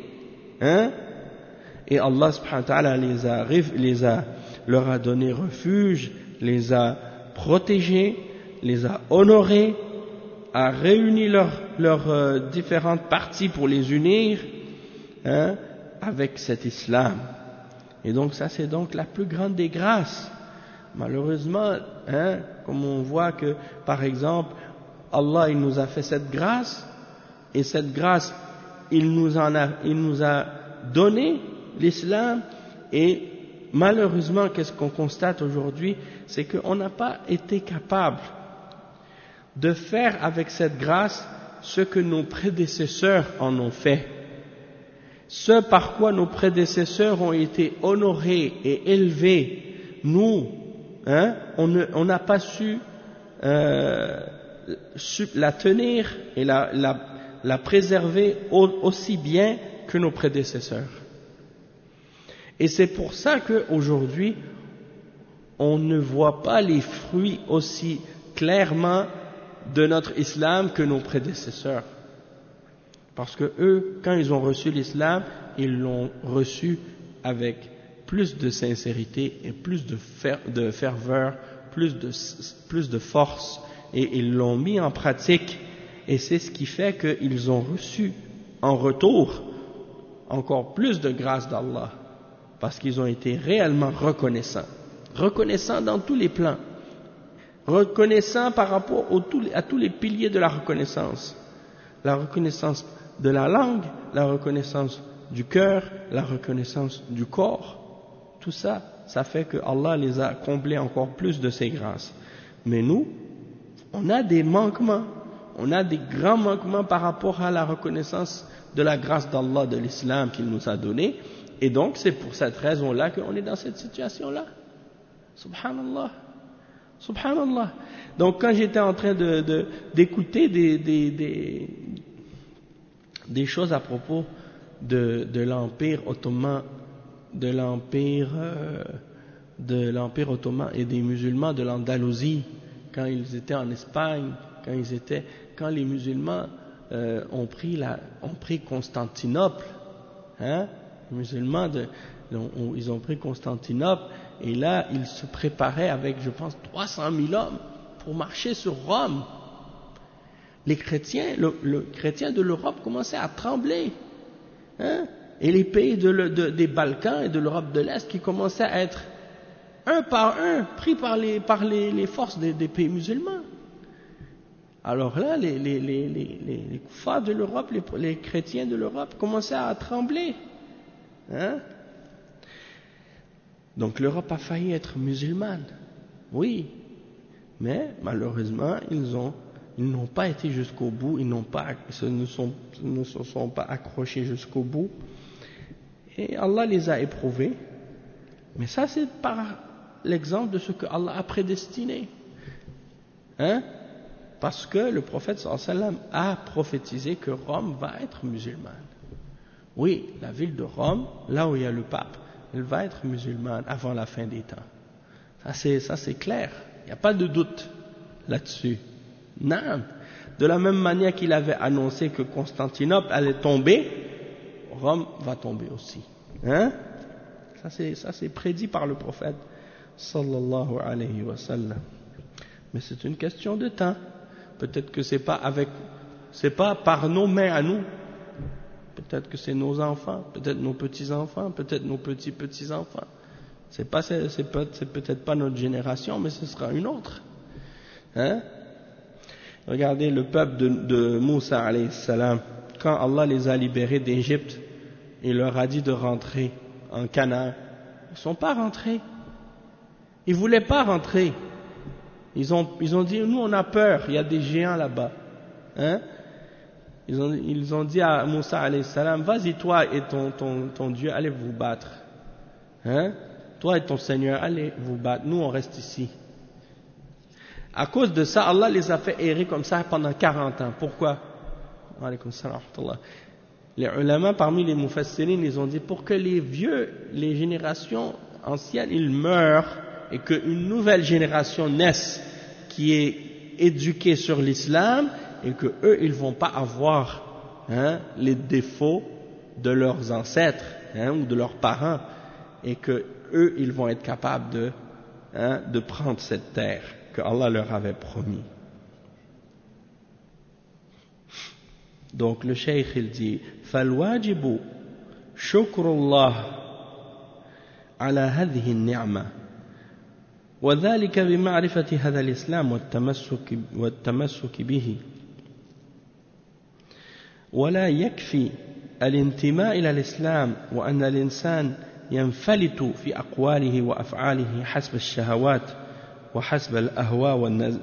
et Allah subhanahu wa ta'ala leur a donné refuge les a protégés, les a honorés, a réuni leurs différentes parties pour les unir, hein, avec cet islam. Et donc ça c'est donc la plus grande des grâces. Malheureusement, hein, comme on voit que par exemple Allah il nous a fait cette grâce, et cette grâce il nous a donné l'islam, et malheureusement qu'est-ce qu'on constate aujourd'hui, c'est qu'on n'a pas été capable de faire avec cette grâce ce que nos prédécesseurs en ont fait. Ce par quoi nos prédécesseurs ont été honorés et élevés, nous, hein, on n'a pas su la tenir et la préserver aussi bien que nos prédécesseurs. Et c'est pour ça qu'aujourd'hui, on ne voit pas les fruits aussi clairement de notre islam que nos prédécesseurs. Parce que eux, quand ils ont reçu l'islam, ils l'ont reçu avec plus de sincérité et plus de ferveur, plus de force, et ils l'ont mis en pratique, et c'est ce qui fait qu'ils ont reçu en retour encore plus de grâce d'Allah, parce qu'ils ont été réellement reconnaissants dans tous les plans, reconnaissants par rapport à tous les piliers de la reconnaissance de la langue, la reconnaissance du cœur, la reconnaissance du corps. Tout ça, ça fait que Allah les a comblés encore plus de ses grâces. Mais nous, on a des manquements, on a des grands manquements par rapport à la reconnaissance de la grâce d'Allah, de l'islam qu'il nous a donné, et donc c'est pour cette raison-là qu'on est dans cette situation-là. Subhanallah. Subhanallah. Donc quand j'étais en train d'écouter des choses à propos de l'Empire ottoman, de l'Empire ottoman et des musulmans de l'Andalousie, quand ils étaient en Espagne, quand les musulmans ont pris Constantinople, hein, les musulmans ils ont pris Constantinople, et là ils se préparaient avec, je pense, 300 000 hommes pour marcher sur Rome. Les chrétiens, le chrétien de l'Europe commençait à trembler, hein, et les pays des Balkans et de l'Europe de l'Est qui commençaient à être un par un pris par les forces des pays musulmans. Alors là, les koufars de l'Europe, les chrétiens de l'Europe commençaient à trembler, hein. Donc l'Europe a failli être musulmane, oui, mais malheureusement ils n'ont pas été jusqu'au bout, ils ne se sont pas accrochés jusqu'au bout, et Allah les a éprouvés. Mais ça c'est par l'exemple de ce que Allah a prédestiné, hein, parce que le prophète sallallahu alayhi wa sallam a prophétisé que Rome va être musulmane. Oui, la ville de Rome, là où il y a le pape, elle va être musulmane avant la fin des temps. Ça c'est clair, il n'y a pas de doute là-dessus. Non. De la même manière qu'il avait annoncé que Constantinople allait tomber, Rome va tomber aussi. Hein? Ça c'est prédit par le prophète sallallahu alayhi wa sallam. Mais c'est une question de temps. Peut-être que c'est pas par nos mains à nous. Peut-être que c'est nos enfants, peut-être nos petits-enfants, peut-être nos petits-petits-enfants. C'est peut-être pas notre génération, mais ce sera une autre. Hein? Regardez le peuple de Moussa alayhi salam, quand Allah les a libérés d'Égypte, il leur a dit de rentrer en Canaan. Ils ne sont pas rentrés. Ils ne voulaient pas rentrer. Ils ont dit, nous on a peur, il y a des géants là-bas. Hein? Ils ont dit à Moussa alayhi salam, vas-y toi et ton Dieu, allez vous battre. Hein? Toi et ton Seigneur, allez vous battre. Nous on reste ici. À cause de ça, Allah les a fait errer comme ça pendant 40 ans. Pourquoi? Alaykoum salam wa rahmatullah. Les ulama parmi les mufassirin, ils ont dit pour que les générations anciennes, ils meurent et qu'une nouvelle génération naisse qui est éduquée sur l'islam, et que eux ils vont pas avoir, hein, les défauts de leurs ancêtres, hein, ou de leurs parents, et que eux ils vont être capables de de prendre cette terre que Allah leur avait promis. Donc le cheikh il dit فالواجب شكر الله على هذه النعمة وذلك بمعرفة هذا الإسلام والتمسك به ولا يكفي الانتماء إلى الإسلام وأن الإنسان ينفلت في أقواله وأفعاله حسب الشهوات وحسب الأهواء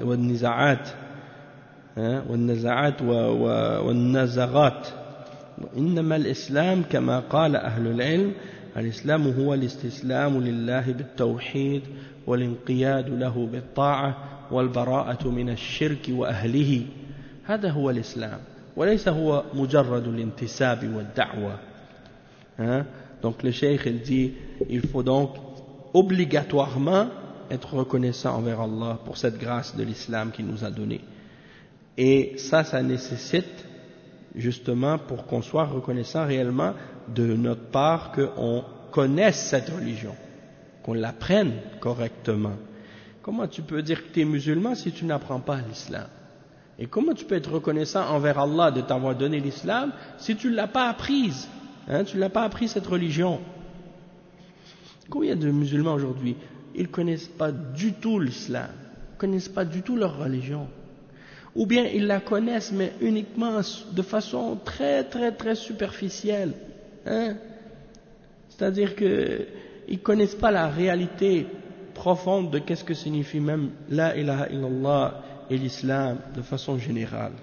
والنزغات وإنما الإسلام كما قال أهل العلم الإسلام هو الاستسلام لله بالتوحيد والانقياد له بالطاعة والبراءة من الشرك وأهله هذا هو الإسلام وليس هو مجرد الانتساب والدعوة. Donc le cheikh il dit il faut donc obligatoirement être reconnaissant envers Allah pour cette grâce de l'islam qu'il nous a donnée. Et ça nécessite justement pour qu'on soit reconnaissant réellement de notre part qu'on connaisse cette religion, qu'on l'apprenne correctement. Comment tu peux dire que tu es musulman si tu n'apprends pas l'islam? Et comment tu peux être reconnaissant envers Allah de t'avoir donné l'islam si tu ne l'as pas apprise? Tu ne l'as pas appris cette religion. Combien de musulmans aujourd'hui, ils ne connaissent pas du tout l'islam, ils ne connaissent pas du tout leur religion. Ou bien ils la connaissent mais uniquement de façon très très très superficielle. C'est-à-dire qu'ils ne connaissent pas la réalité profonde de qu'est-ce que signifie même la ilaha illallah et l'islam de façon générale.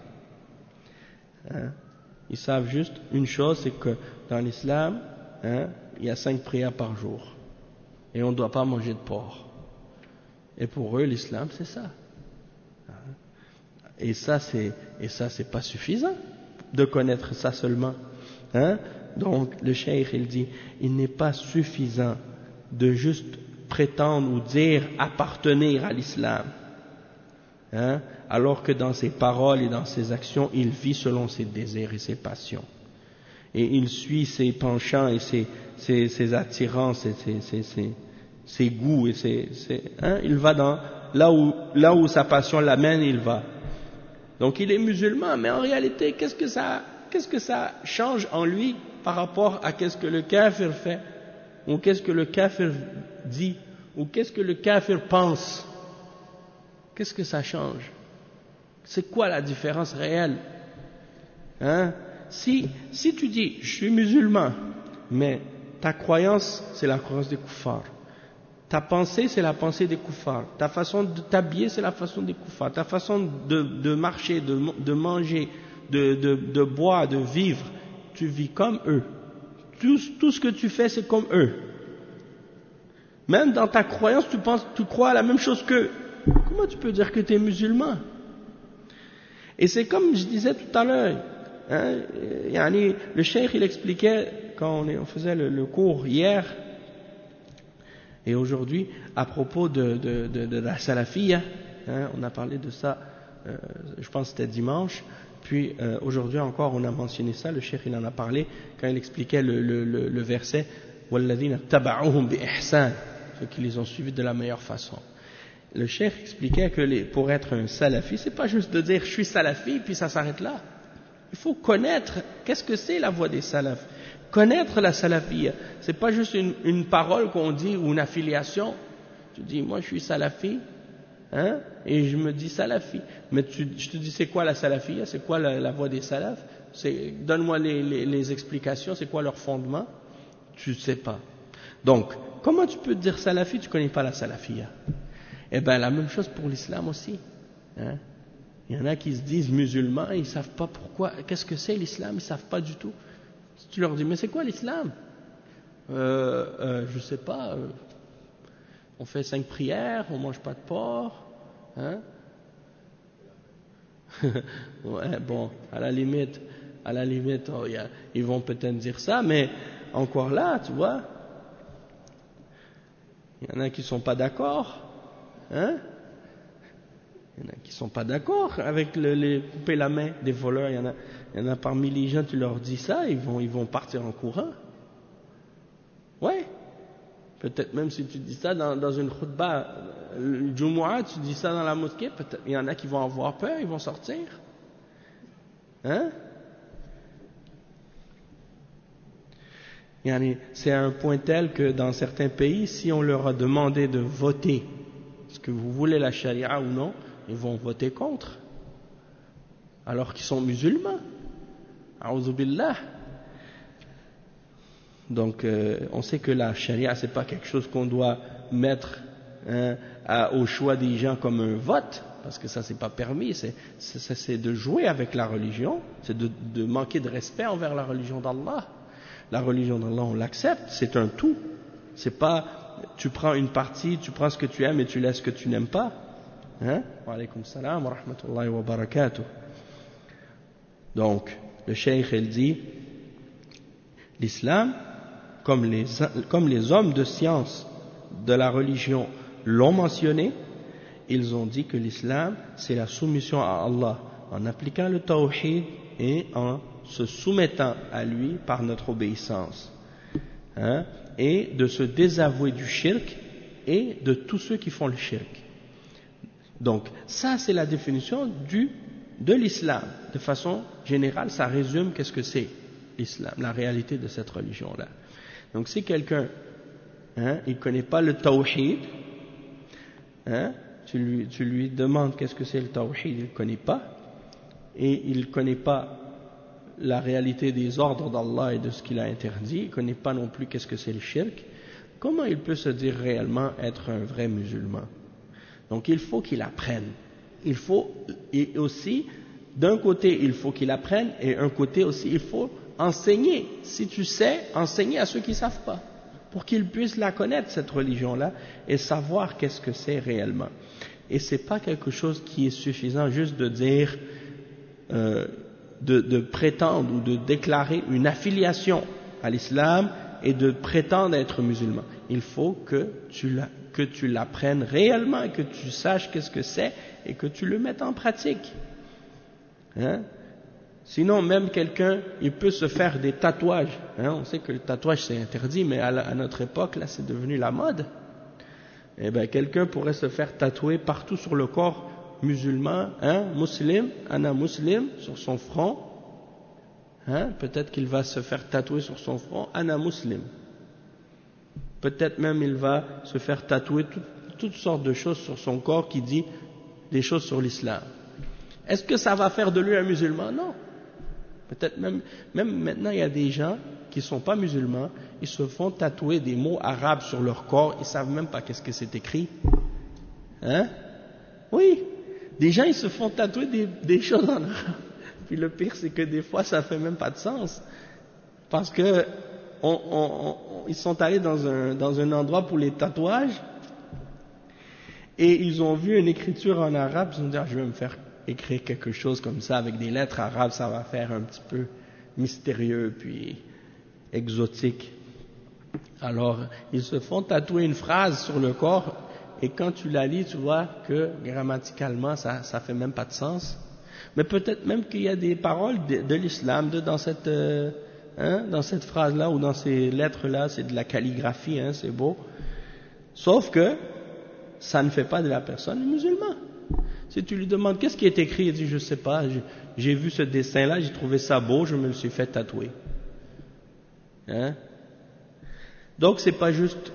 Ils savent juste une chose, c'est que dans l'islam, il y a 5 prières par jour. Et on ne doit pas manger de porc. Et pour eux, l'islam, c'est ça. Et ça, c'est pas suffisant de connaître ça seulement. Donc, le cheikh, il dit, il n'est pas suffisant de juste prétendre ou dire appartenir à l'islam. Alors que dans ses paroles et dans ses actions, il vit selon ses désirs et ses passions. Et il suit ses penchants et ses attirances et ses goûts. Il va dans là où sa passion l'amène, il va. Donc il est musulman, mais en réalité, qu'est-ce que ça change en lui par rapport à qu'est-ce que le kafir fait, ou qu'est-ce que le kafir dit, ou qu'est-ce que le kafir pense? Qu'est-ce que ça change? C'est quoi la différence réelle? Si tu dis, je suis musulman, mais ta croyance, c'est la croyance des koufars. Ta pensée, c'est la pensée des koufars. Ta façon de t'habiller, c'est la façon des koufars. Ta façon de marcher, de manger, de boire, de vivre, tu vis comme eux. Tout ce que tu fais, c'est comme eux. Même dans ta croyance, tu crois à la même chose qu'eux. Comment tu peux dire que tu es musulman? Et c'est comme je disais tout à l'heure, le cheikh il expliquait quand on faisait le cours hier et aujourd'hui à propos de la salafiyya, on a parlé de ça, je pense que c'était dimanche, puis aujourd'hui encore on a mentionné ça, le cheikh il en a parlé quand il expliquait le verset وَالَّذِينَ اتَّبَعُوهُمْ بِإِحْسَانٍ, ceux qui les ont suivis de la meilleure façon. Le cheikh expliquait que pour être un salafi, c'est pas juste de dire je suis salafi puis ça s'arrête là. Il faut connaître qu'est-ce que c'est la voie des salafs. Connaître la salafiyya, c'est pas juste une parole qu'on dit ou une affiliation. Tu dis moi je suis salafi, et je me dis salafi. Mais je te dis c'est quoi la salafiyya, c'est quoi la voie des salafs? Donne-moi les explications, c'est quoi leur fondement? Tu sais pas. Donc comment tu peux dire salafi, tu connais pas la salafiyya? Eh bien, la même chose pour l'islam aussi. Il y en a qui se disent musulmans, ils ne savent pas pourquoi, qu'est-ce que c'est l'islam, ils ne savent pas du tout. Si tu leur dis, mais c'est quoi l'islam? Je ne sais pas, on fait 5 prières, on ne mange pas de porc. Ouais, bon, à la limite, ils vont peut-être dire ça, mais encore là, tu vois, il y en a qui ne sont pas d'accord. Il y en a qui ne sont pas d'accord avec les couper la main des voleurs. Il y en a parmi les gens, tu leur dis ça, ils vont partir en courant. Ouais. Peut-être même si tu dis ça dans une khutbah, le Jumu'ah, tu dis ça dans la mosquée, peut-être il y en a qui vont avoir peur, ils vont sortir. Hein? C'est un point tel que dans certains pays, si on leur a demandé de voter, est-ce que vous voulez la charia ou non, ils vont voter contre, alors qu'ils sont musulmans. A'udhu billah. Donc, on sait que la charia, c'est pas quelque chose qu'on doit mettre au choix des gens comme un vote, parce que ça, c'est pas permis. C'est de jouer avec la religion, c'est de manquer de respect envers la religion d'Allah. La religion d'Allah, on l'accepte, c'est un tout. C'est pas, tu prends une partie, tu prends ce que tu aimes et tu laisses ce que tu n'aimes pas. Hein? Wa alaykum salam wa rahmatullahi wa barakatuh. Donc, le cheikh, il dit, l'islam, comme les hommes de science de la religion l'ont mentionné, ils ont dit que l'islam, c'est la soumission à Allah, en appliquant le tawhid et en se soumettant à lui par notre obéissance. Hein, et de se désavouer du shirk et de tous ceux qui font le shirk. Donc, ça c'est la définition de l'islam. De façon générale, ça résume qu'est-ce que c'est l'islam, la réalité de cette religion-là. Donc si quelqu'un, il ne connaît pas le tawhid, tu lui demandes qu'est-ce que c'est le tawhid, il ne le connaît pas, et il ne connaît pas la réalité des ordres d'Allah et de ce qu'il a interdit, il ne connaît pas non plus qu'est-ce que c'est le shirk, comment il peut se dire réellement être un vrai musulman? Donc il faut qu'il apprenne. Et aussi, d'un côté, il faut qu'il apprenne, et d'un côté aussi, il faut enseigner. Si tu sais, enseigner à ceux qui ne savent pas, pour qu'ils puissent la connaître, cette religion-là, et savoir qu'est-ce que c'est réellement. Et ce n'est pas quelque chose qui est suffisant juste de dire, de prétendre ou de déclarer une affiliation à l'islam et de prétendre être musulman. Il faut que tu l'apprennes réellement et que tu saches qu'est-ce que c'est et que tu le mettes en pratique. Hein? Sinon, même quelqu'un, il peut se faire des tatouages. Hein? On sait que le tatouage c'est interdit, mais à notre époque, là, c'est devenu la mode. Eh bien, quelqu'un pourrait se faire tatouer partout sur le corps musulman, muslim, ana muslim, sur son front. Hein? Peut-être qu'il va se faire tatouer sur son front, ana muslim. Peut-être même il va se faire tatouer toutes sortes de choses sur son corps qui dit des choses sur l'islam. Est-ce que ça va faire de lui un musulman? Non. Peut-être même maintenant il y a des gens qui ne sont pas musulmans, ils se font tatouer des mots arabes sur leur corps, ils ne savent même pas qu'est-ce que c'est écrit. Hein? Oui. Des gens ils se font tatouer des choses en arabe. Puis le pire c'est que des fois ça ne fait même pas de sens. Parce que ils sont allés dans un endroit pour les tatouages et ils ont vu une écriture en arabe, ils ont dit je vais me faire écrire quelque chose comme ça avec des lettres arabes, ça va faire un petit peu mystérieux puis exotique. Alors ils se font tatouer une phrase sur le corps et quand tu la lis tu vois que grammaticalement ça fait même pas de sens, mais peut-être même qu'il y a des paroles de l'islam dans cette phrase-là ou dans ces lettres-là, c'est de la calligraphie, c'est beau. Sauf que ça ne fait pas de la personne musulman. Si tu lui demandes qu'est-ce qui est écrit, il dit je sais pas, j'ai vu ce dessin-là, j'ai trouvé ça beau, je me le suis fait tatouer. Donc c'est pas juste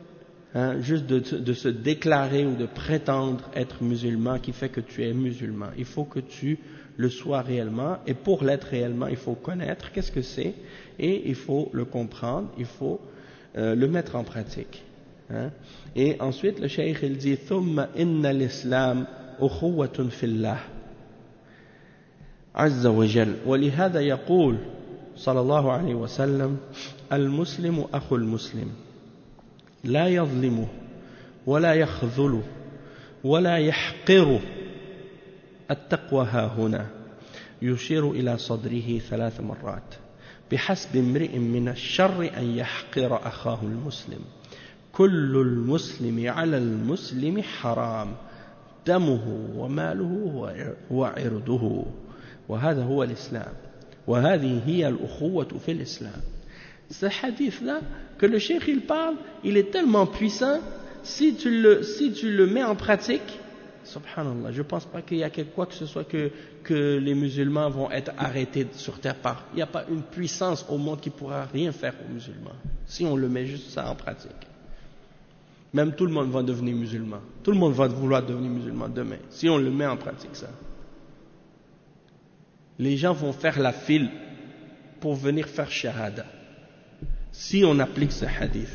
de se déclarer ou de prétendre être musulman qui fait que tu es musulman. Il faut que tu le sois réellement, et pour l'être réellement, il faut connaître qu'est-ce que c'est, et il faut le comprendre, il faut le mettre en pratique. Et ensuite, le cheikh il dit ثم إن الإسلام أخوة في الله عز وجل ولهذا يقول صلى الله عليه وسلم المسلم أخو المسلم لا يظلمه ولا يخذله ولا يحقره التقوى ها هنا يشير إلى صدره 3 مرات بحسب امرئ من الشر أن يحقر أخاه المسلم كل المسلم على المسلم حرام دمه وماله وعرضه وهذا هو الإسلام وهذه هي الأخوة في الإسلام. Ce hadith-là, que le cheikh il parle, il est tellement puissant, si tu le mets en pratique, subhanallah, je ne pense pas qu'il y a quoi que ce soit que les musulmans vont être arrêtés sur terre par. Il n'y a pas une puissance au monde qui pourra rien faire aux musulmans, si on le met juste ça en pratique. Même tout le monde va devenir musulman. Tout le monde va vouloir devenir musulman demain, si on le met en pratique ça. Les gens vont faire la file pour venir faire shahada, si on applique ce hadith.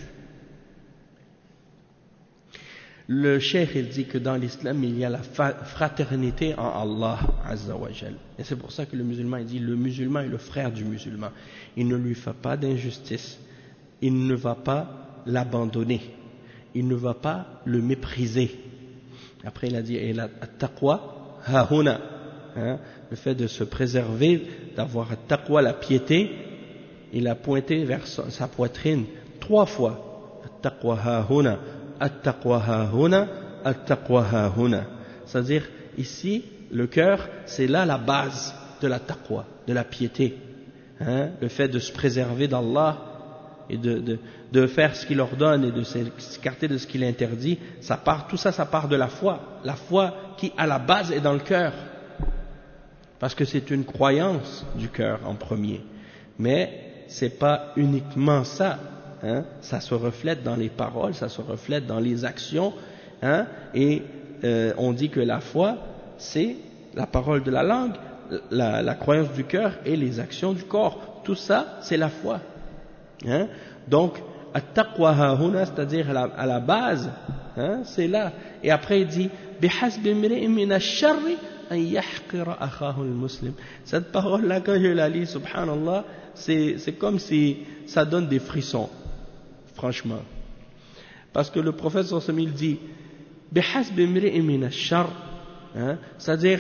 Le cheikh il dit que dans l'islam il y a la fraternité en Allah Azza wa Jal. Et c'est pour ça que le musulman il dit le musulman est le frère du musulman. Il ne lui fait pas d'injustice, il ne va pas l'abandonner, il ne va pas le mépriser. Après il a dit at-taqwa hahuna, le fait de se préserver, d'avoir at-taqwa, la piété, il a pointé vers sa poitrine 3 fois. At-taqwa hahuna, at-taqwa hahuna, at-taqwa hahuna. C'est-à-dire ici le cœur, c'est là la base de la taqwa, de la piété, le fait de se préserver d'Allah et de faire ce qu'il ordonne et de s'écarter de ce qu'il interdit. Tout ça part de la foi qui à la base est dans le cœur, parce que c'est une croyance du cœur en premier, mais c'est pas uniquement ça. Ça se reflète dans les paroles, ça se reflète dans les actions, et on dit que la foi, c'est la parole de la langue, la croyance du cœur et les actions du corps. Tout ça, c'est la foi. Donc, at-taqwa hahuna, c'est-à-dire à la base, c'est là. Et après il dit, bihasbi imri'in min ash-sharri an yahqira akhahu al-muslim. Cette parole-là, quand je la lis, subhanallah, c'est comme si ça donne des frissons. Franchement, parce que le prophète sallallahu alayhi wa sallam dit bihasbi imri'in min ash-sharr, c'est-à-dire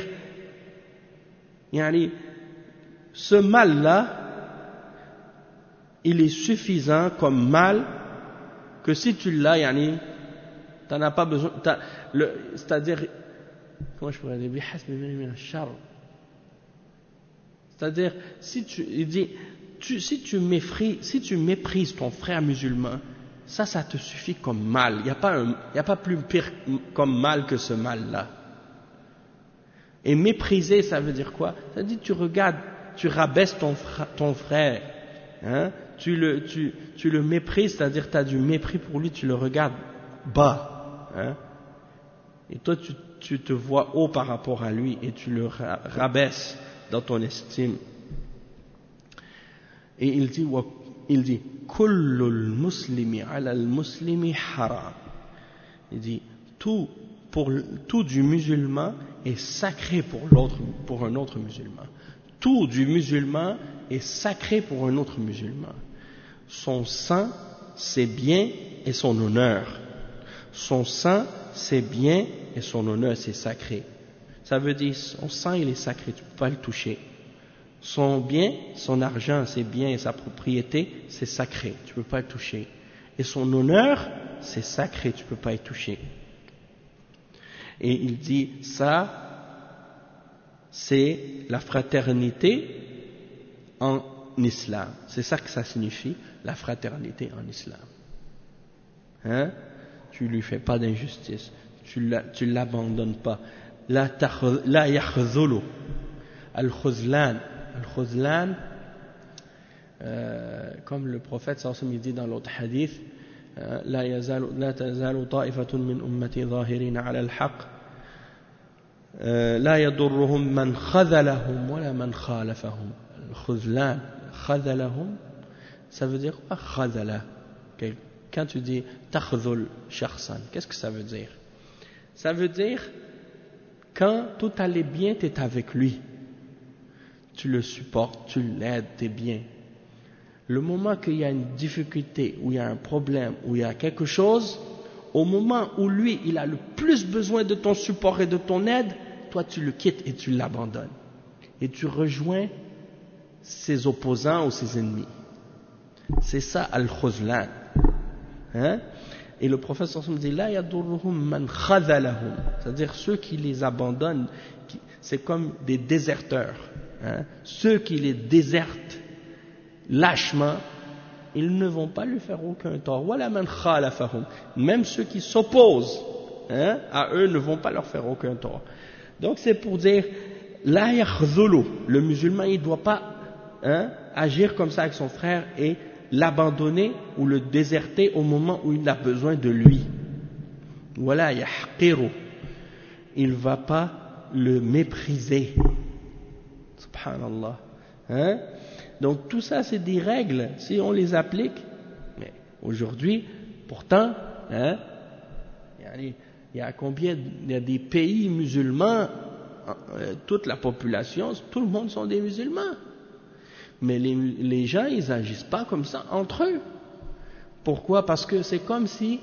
ce mal-là il est suffisant comme mal que si tu l'as, t'en as pas besoin, c'est-à-dire, comment je pourrais dire, bihasbi imri'in min ash-sharr, c'est-à-dire si tu méprises ton frère musulman, ça te suffit comme mal. Il n'y a pas plus pire comme mal que ce mal-là. Et mépriser, ça veut dire quoi? Ça veut dire tu rabaisses ton frère, tu le méprises, c'est-à-dire tu as du mépris pour lui, tu le regardes bas, et toi tu te vois haut par rapport à lui et tu le rabaisses dans ton estime. Et il dit kullul muslimi ala al-muslimi haram. Il dit tout du musulman est sacré pour un autre musulman. Tout du musulman est sacré pour un autre musulman. Son sang, ses biens et son honneur. Son sang, ses biens et son honneur, c'est sacré. Ça veut dire son sang il est sacré, tu ne peux pas le toucher. Son bien, son argent, ses biens et sa propriété, c'est sacré, tu ne peux pas le toucher. Et son honneur, c'est sacré, tu ne peux pas y toucher. Et il dit, ça, c'est la fraternité en islam. C'est ça que ça signifie, la fraternité en islam. Tu lui fais pas d'injustice, tu l'abandonnes pas. La yakhzulu, al-khuzlan. Al-khuzlan, comme le prophète sallallahu alayhi wa sallam dit dans l'autre hadith, لا تزال طائفة من أمتي ظاهرين على الحق لا يضرهم من خذلهم ولا من خالفهم. الخذلان, خذلهم, ça veut dire quoi? Khadala. Quand tu dis takhzul shakhsan, qu'est-ce que ça veut dire? Ça veut dire quand tout allait bien, tu es avec lui, tu le supportes, tu l'aides, tu es bien. Le moment qu'il y a une difficulté, où il y a un problème, où il y a quelque chose, au moment où lui, il a le plus besoin de ton support et de ton aide, toi tu le quittes et tu l'abandonnes. Et tu rejoins ses opposants ou ses ennemis. C'est ça al-khuzlan. Et le prophète sallallahu alayhi wa sallam dit, la yadurruhum man khadhalahum, c'est-à-dire ceux qui les abandonnent, c'est comme des déserteurs. Ceux qui les désertent lâchement, ils ne vont pas lui faire aucun tort. Wala man khalafahum, même ceux qui s'opposent à eux ne vont pas leur faire aucun tort. Donc c'est pour dire, la yakhzulu, le musulman il ne doit pas agir comme ça avec son frère et l'abandonner ou le déserter au moment où il a besoin de lui. Voilà, yahqiru, il ne va pas le mépriser. Subhanallah. Donc tout ça c'est des règles, si on les applique, mais aujourd'hui, pourtant, il y a combien, il y a des pays musulmans, toute la population, tout le monde sont des musulmans. Mais les gens, ils n'agissent pas comme ça entre eux. Pourquoi? Parce que c'est comme si,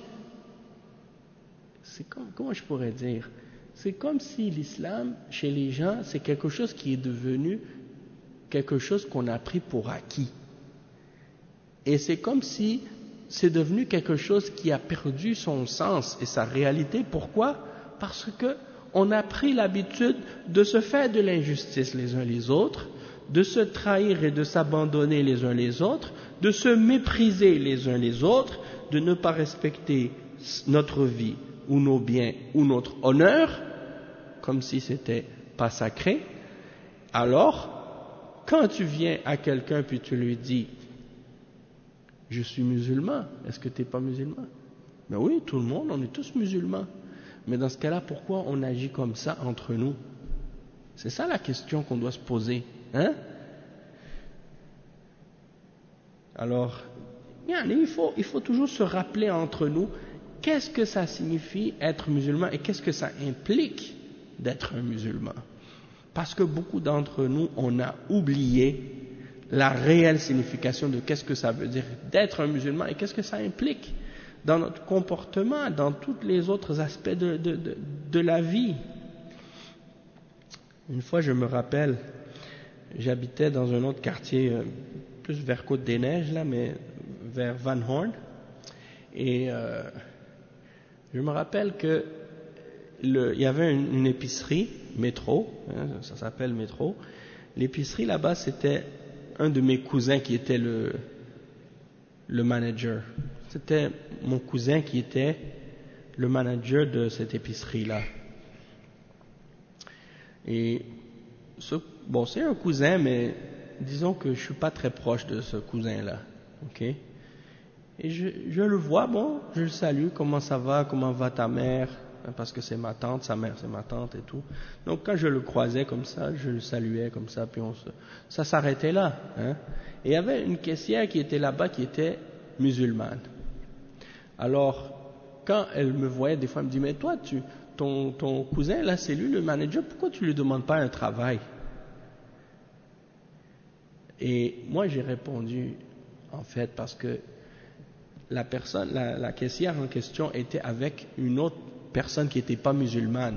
comment je pourrais dire? C'est comme si l'islam, chez les gens, c'est quelque chose qui est devenu quelque chose qu'on a pris pour acquis. Et c'est comme si c'est devenu quelque chose qui a perdu son sens et sa réalité. Pourquoi? Parce que on a pris l'habitude de se faire de l'injustice les uns les autres, de se trahir et de s'abandonner les uns les autres, de se mépriser les uns les autres, de ne pas respecter notre vie ou nos biens ou notre honneur, comme si c'était pas sacré. Alors, quand tu viens à quelqu'un puis tu lui dis « Je suis musulman », est-ce que tu n'es pas musulman? Ben oui, tout le monde, on est tous musulmans. Mais dans ce cas-là, pourquoi on agit comme ça entre nous? C'est ça la question qu'on doit se poser. Alors, il faut toujours se rappeler entre nous qu'est-ce que ça signifie être musulman et qu'est-ce que ça implique d'être un musulman. Parce que beaucoup d'entre nous, on a oublié la réelle signification de qu'est-ce que ça veut dire d'être un musulman et qu'est-ce que ça implique dans notre comportement, dans tous les autres aspects de la vie. Une fois, je me rappelle, j'habitais dans un autre quartier, plus vers Côte-des-Neiges, là, mais vers Van Horn. Et je me rappelle que il y avait une épicerie, Métro, ça s'appelle Métro. L'épicerie là-bas, c'était un de mes cousins qui était le manager. C'était mon cousin qui était le manager de cette épicerie-là. Et bon, c'est un cousin, mais disons que je suis pas très proche de ce cousin-là, ok? Et je le vois, bon, je le salue, comment ça va, comment va ta mère? Parce que c'est ma tante, sa mère c'est ma tante et tout. Donc quand je le croisais comme ça, je le saluais comme ça, puis ça s'arrêtait là. Et il y avait une caissière qui était là-bas qui était musulmane. Alors quand elle me voyait, des fois elle me dit, mais toi, ton cousin là, c'est lui le manager, pourquoi tu lui demandes pas un travail? Et moi j'ai répondu, en fait, parce que la caissière en question était avec une autre personne qui n'était pas musulmane.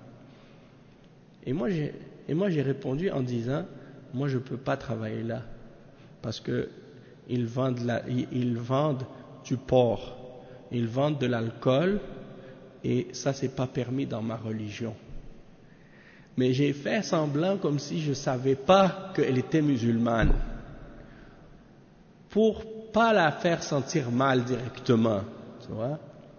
Et moi j'ai répondu en disant, moi je ne peux pas travailler là, parce que ils vendent du porc, ils vendent de l'alcool, et ça c'est pas permis dans ma religion. Mais j'ai fait semblant comme si je ne savais pas qu'elle était musulmane, pour pas la faire sentir mal directement, tu vois.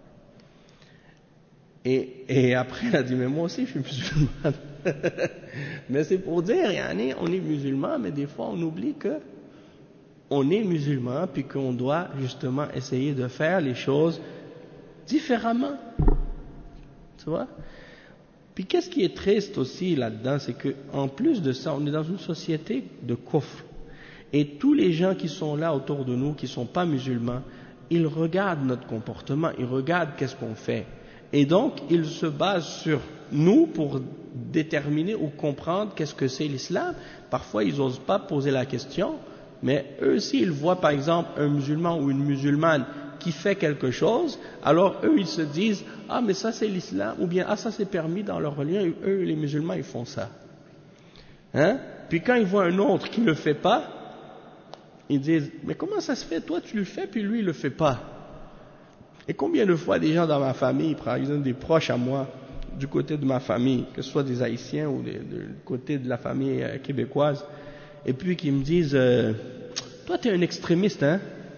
Et après, elle a dit, mais moi aussi, je suis musulman. Mais c'est pour dire, on est musulman, mais des fois, on oublie que on est musulman, puis qu'on doit justement essayer de faire les choses différemment. Tu vois? Puis qu'est-ce qui est triste aussi là-dedans, c'est que en plus de ça, on est dans une société de kufr. Et tous les gens qui sont là autour de nous, qui ne sont pas musulmans, ils regardent notre comportement, ils regardent qu'est-ce qu'on fait. Et donc, ils se basent sur nous pour déterminer ou comprendre qu'est-ce que c'est l'islam. Parfois, ils n'osent pas poser la question, mais eux aussi, ils voient par exemple un musulman ou une musulmane qui fait quelque chose, alors eux, ils se disent « Ah, mais ça c'est l'islam » ou bien « Ah, ça c'est permis dans leur religion », eux, les musulmans, ils font ça. Puis quand ils voient un autre qui ne le fait pas, ils disent « Mais comment ça se fait, toi tu le fais, puis lui il le fait pas ?» Et combien de fois des gens dans ma famille, par exemple des proches à moi, du côté de ma famille, que ce soit des Haïtiens ou du côté de la famille québécoise, et puis qui me disent « Toi tu es un extrémiste, hein ?»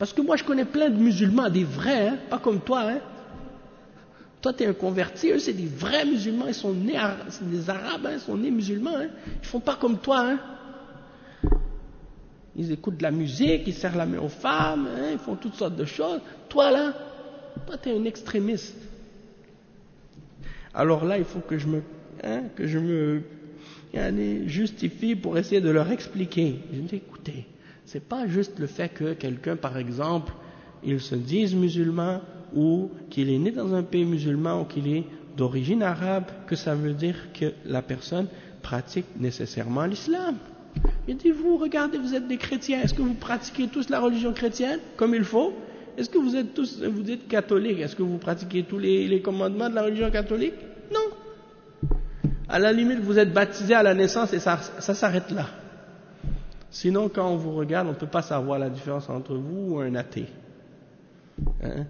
Parce que moi, je connais plein de musulmans, des vrais, hein, pas comme toi. Hein. Toi, tu es un converti, eux, c'est des vrais musulmans, ils sont nés, c'est des arabes, hein, ils sont nés musulmans. Hein. Ils font pas comme toi. Hein. Ils écoutent de la musique, ils serrent la main aux femmes, hein, ils font toutes sortes de choses. Toi, là, tu es un extrémiste. Alors là, il faut que je me justifie pour essayer de leur expliquer. Je dis, écoutez, c'est pas juste le fait que quelqu'un, par exemple, il se dise musulman ou qu'il est né dans un pays musulman ou qu'il est d'origine arabe, que ça veut dire que la personne pratique nécessairement l'islam. Il dit, vous, regardez, vous êtes des chrétiens, est-ce que vous pratiquez tous la religion chrétienne comme il faut? Est-ce que vous êtes tous, vous êtes catholiques, est-ce que vous pratiquez tous les commandements de la religion catholique? Non. À la limite, vous êtes baptisé à la naissance et ça s'arrête là. Sinon, quand on vous regarde, on ne peut pas savoir la différence entre vous ou un athée. Hein?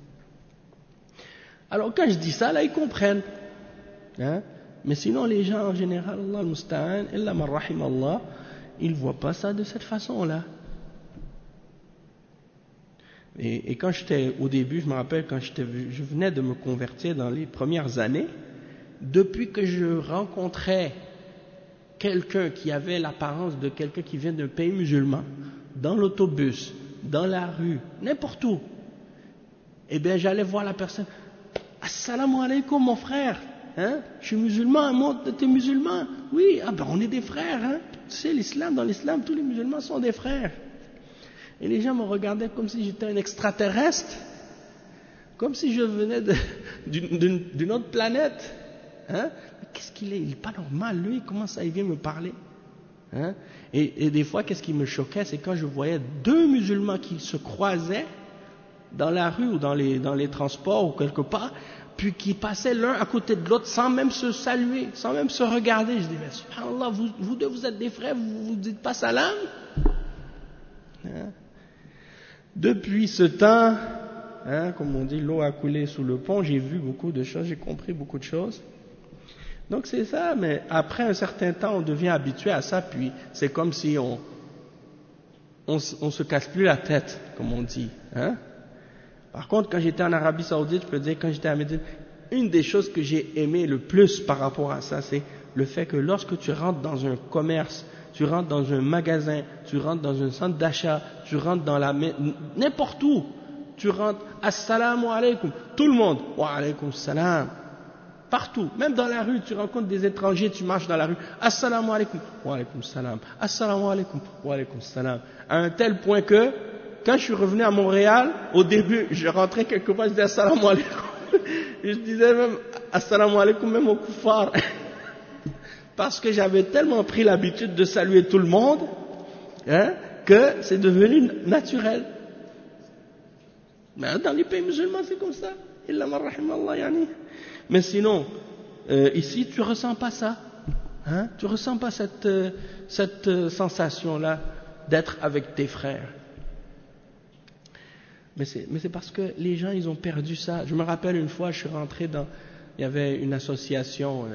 Alors, quand je dis ça, là, ils comprennent. Hein? Mais sinon, les gens, en général, Allah al-Musta'an, illa man rahim Allah, ils ne voient pas ça de cette façon-là. Et quand j'étais, au début, je me rappelle, quand je venais de me convertir dans les premières années, depuis que je rencontrais quelqu'un qui avait l'apparence de quelqu'un qui vient d'un pays musulman, dans l'autobus, dans la rue, n'importe où, eh bien, j'allais voir la personne. Assalamu alaikum, mon frère. Hein? Je suis musulman, moi, t'es musulman? Oui, ah ben on est des frères. Hein? Tu sais, l'islam, dans l'islam, tous les musulmans sont des frères. Et les gens me regardaient comme si j'étais un extraterrestre, comme si je venais d'une autre planète. Hein? Qu'est-ce qu'il est? Il n'est pas normal, lui, comment ça, il vient me parler? Hein? Et des fois, qu'est-ce qui me choquait, c'est quand je voyais deux musulmans qui se croisaient dans la rue ou dans les transports ou quelque part, puis qui passaient l'un à côté de l'autre sans même se saluer, sans même se regarder. Je dis, mais subhanallah, vous deux, vous êtes des frères, vous ne dites pas salam? Hein? Depuis ce temps, hein, comme on dit, l'eau a coulé sous le pont, j'ai vu beaucoup de choses, j'ai compris beaucoup de choses. Donc c'est ça, mais après un certain temps, on devient habitué à ça, puis c'est comme si on se casse plus la tête, comme on dit. Hein? Par contre, quand j'étais en Arabie Saoudite, je peux dire, quand j'étais à Médine, une des choses que j'ai aimé le plus par rapport à ça, c'est le fait que lorsque tu rentres dans un commerce, tu rentres dans un magasin, tu rentres dans un centre d'achat, tu rentres dans n'importe où, tu rentres, assalamu alaikum, tout le monde, wa alaikum salam, partout, même dans la rue, tu rencontres des étrangers, tu marches dans la rue, assalamu alaikum, wa alaikum salam, assalamu alaikum, wa alaikum salam, à un tel point que, quand je suis revenu à Montréal, au début, je rentrais quelque part, je disais assalamu alaikum, je disais même assalamu alaikum même au kuffar. Parce que j'avais tellement pris l'habitude de saluer tout le monde, hein, que c'est devenu naturel. Mais dans les pays musulmans, c'est comme ça. Illa man rahim Allah, yani. Mais sinon, ici, tu ressens pas ça. Hein, tu ressens pas cette sensation-là d'être avec tes frères. Mais c'est parce que les gens, ils ont perdu ça. Je me rappelle une fois, je suis rentré il y avait une association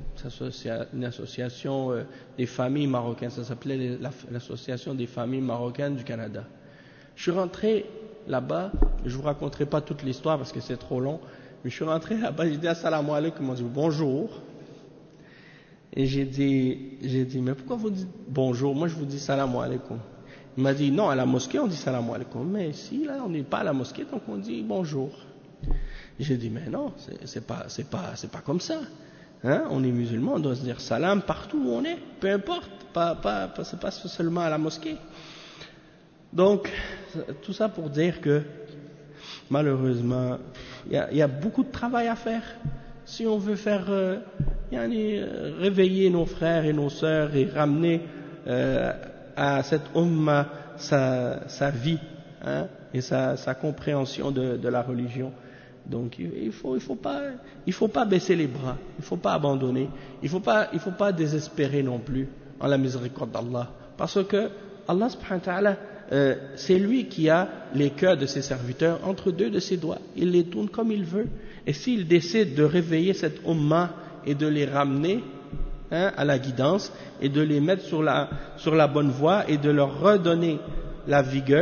des familles marocaines, ça s'appelait l'association des familles marocaines du Canada. Je suis rentré là-bas, je vous raconterai pas toute l'histoire parce que c'est trop long, mais je suis rentré là-bas, j'ai dit assalamu alaikum, ils m'ont dit bonjour. Et j'ai dit, mais pourquoi vous dites bonjour? Moi je vous dis salamu alaikum. Il m'a dit, non, à la mosquée on dit salamu alaikum, mais ici, là, on n'est pas à la mosquée, donc on dit bonjour. J'ai dit, mais non, c'est pas comme ça. Hein? On est musulman, on doit se dire salam partout où on est, peu importe, c'est pas seulement à la mosquée. Donc, tout ça pour dire que, malheureusement, il y a beaucoup de travail à faire. Si on veut faire, réveiller nos frères et nos sœurs et ramener à cette umma sa vie, hein, et sa compréhension de la religion. Donc il faut pas baisser les bras, il faut pas abandonner, il faut pas désespérer non plus en la miséricorde d'Allah, parce que Allah subhanahu wa ta'ala, c'est lui qui a les cœurs de ses serviteurs entre deux de ses doigts, il les tourne comme il veut, et s'il décide de réveiller cette umma et de les ramener, hein, à la guidance et de les mettre sur la bonne voie et de leur redonner la vigueur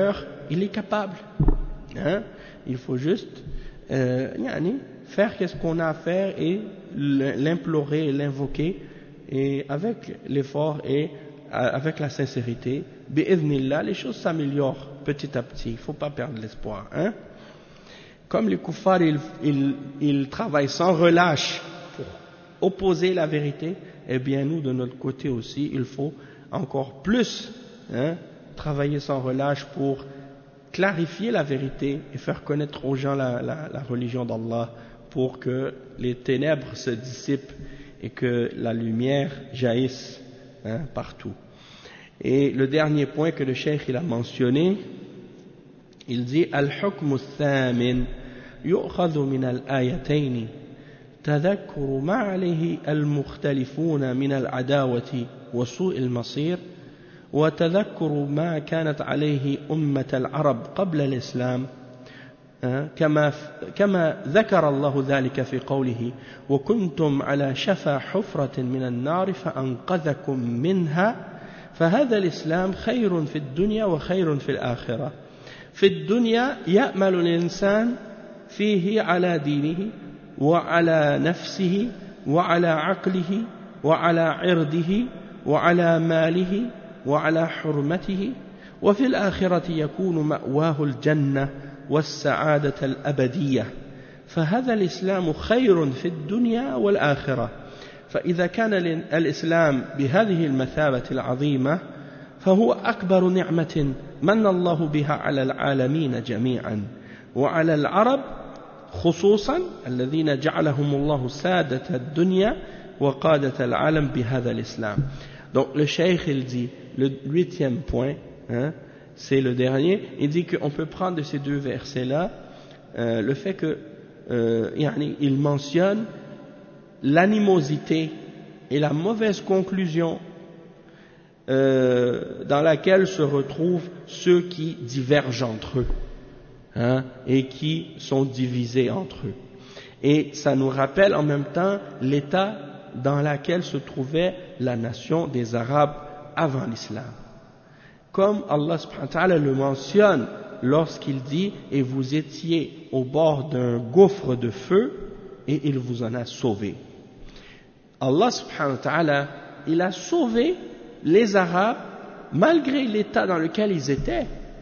il est capable. Hein? Il faut juste faire qu'est-ce qu'on a à faire et l'implorer et l'invoquer, et avec l'effort et avec la sincérité, bi'idhnillah, les choses s'améliorent petit à petit. Il ne faut pas perdre l'espoir. Hein? Comme les kuffars, ils travaillent sans relâche pour opposer la vérité, eh bien nous, de notre côté aussi, il faut encore plus travailler sans relâche pour clarifier la vérité et faire connaître aux gens la religion d'Allah, pour que les ténèbres se dissipent et que la lumière jaillisse partout. Et le dernier point que le cheikh il a mentionné, il dit al-hukm al-thamin yu'khadhu min al-ayatayn tadhakkur ma alayhi al-mukhtalifun min al-adawati wa su' al-masir wa tadhakkur ma kanat alayhi ummat al-arab qabla al-islam كما ذكر الله ذلك في قوله وكنتم على شفا حفرة من النار فأنقذكم منها فهذا الإسلام خير في الدنيا وخير في الآخرة. في الدنيا يأمل الإنسان فيه على دينه وعلى نفسه وعلى عقله وعلى عرضه وعلى ماله وعلى حرمته، وفي الآخرة يكون مأواه الجنة والسعادة الأبدية. فهذا الإسلام خير في الدنيا والآخرة. فإذا كان الإسلام بهذه المثابة العظيمة فهو أكبر نعمة من الله بها على العالمين جميعا وعلى العرب خصوصا الذين جعلهم الله سادة الدنيا وقادة العالم بهذا الإسلام. Donc le cheikh il dit, le 8e point, c'est le dernier, il dit qu'on peut prendre de ces deux versets-là le fait que il mentionne l'animosité et la mauvaise conclusion dans laquelle se retrouvent ceux qui divergent entre eux et qui sont divisés entre eux. Et ça nous rappelle en même temps l'état dans lequel se trouvait la nation des Arabes avant l'islam. Comme Allah subhanahu wa ta'ala le mentionne lorsqu'il dit « Et vous étiez au bord d'un gouffre de feu et il vous en a sauvé ». Allah subhanahu wa ta'ala, il a sauvé les Arabes malgré l'état dans lequel ils étaient.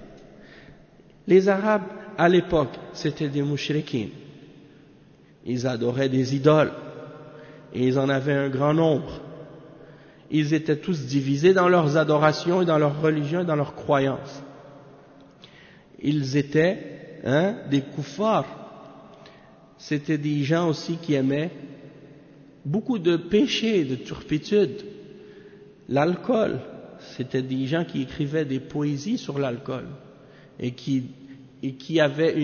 Les Arabes, à l'époque, c'était des mouchriquins. Ils adoraient des idoles. Et ils en avaient un grand nombre. Ils étaient tous divisés dans leurs adorations et dans leur religion et dans leurs croyances. Ils étaient des kuffars. C'était des gens aussi qui aimaient beaucoup de péchés, de turpitude. L'alcool, c'était des gens qui écrivaient des poésies sur l'alcool et qui avaient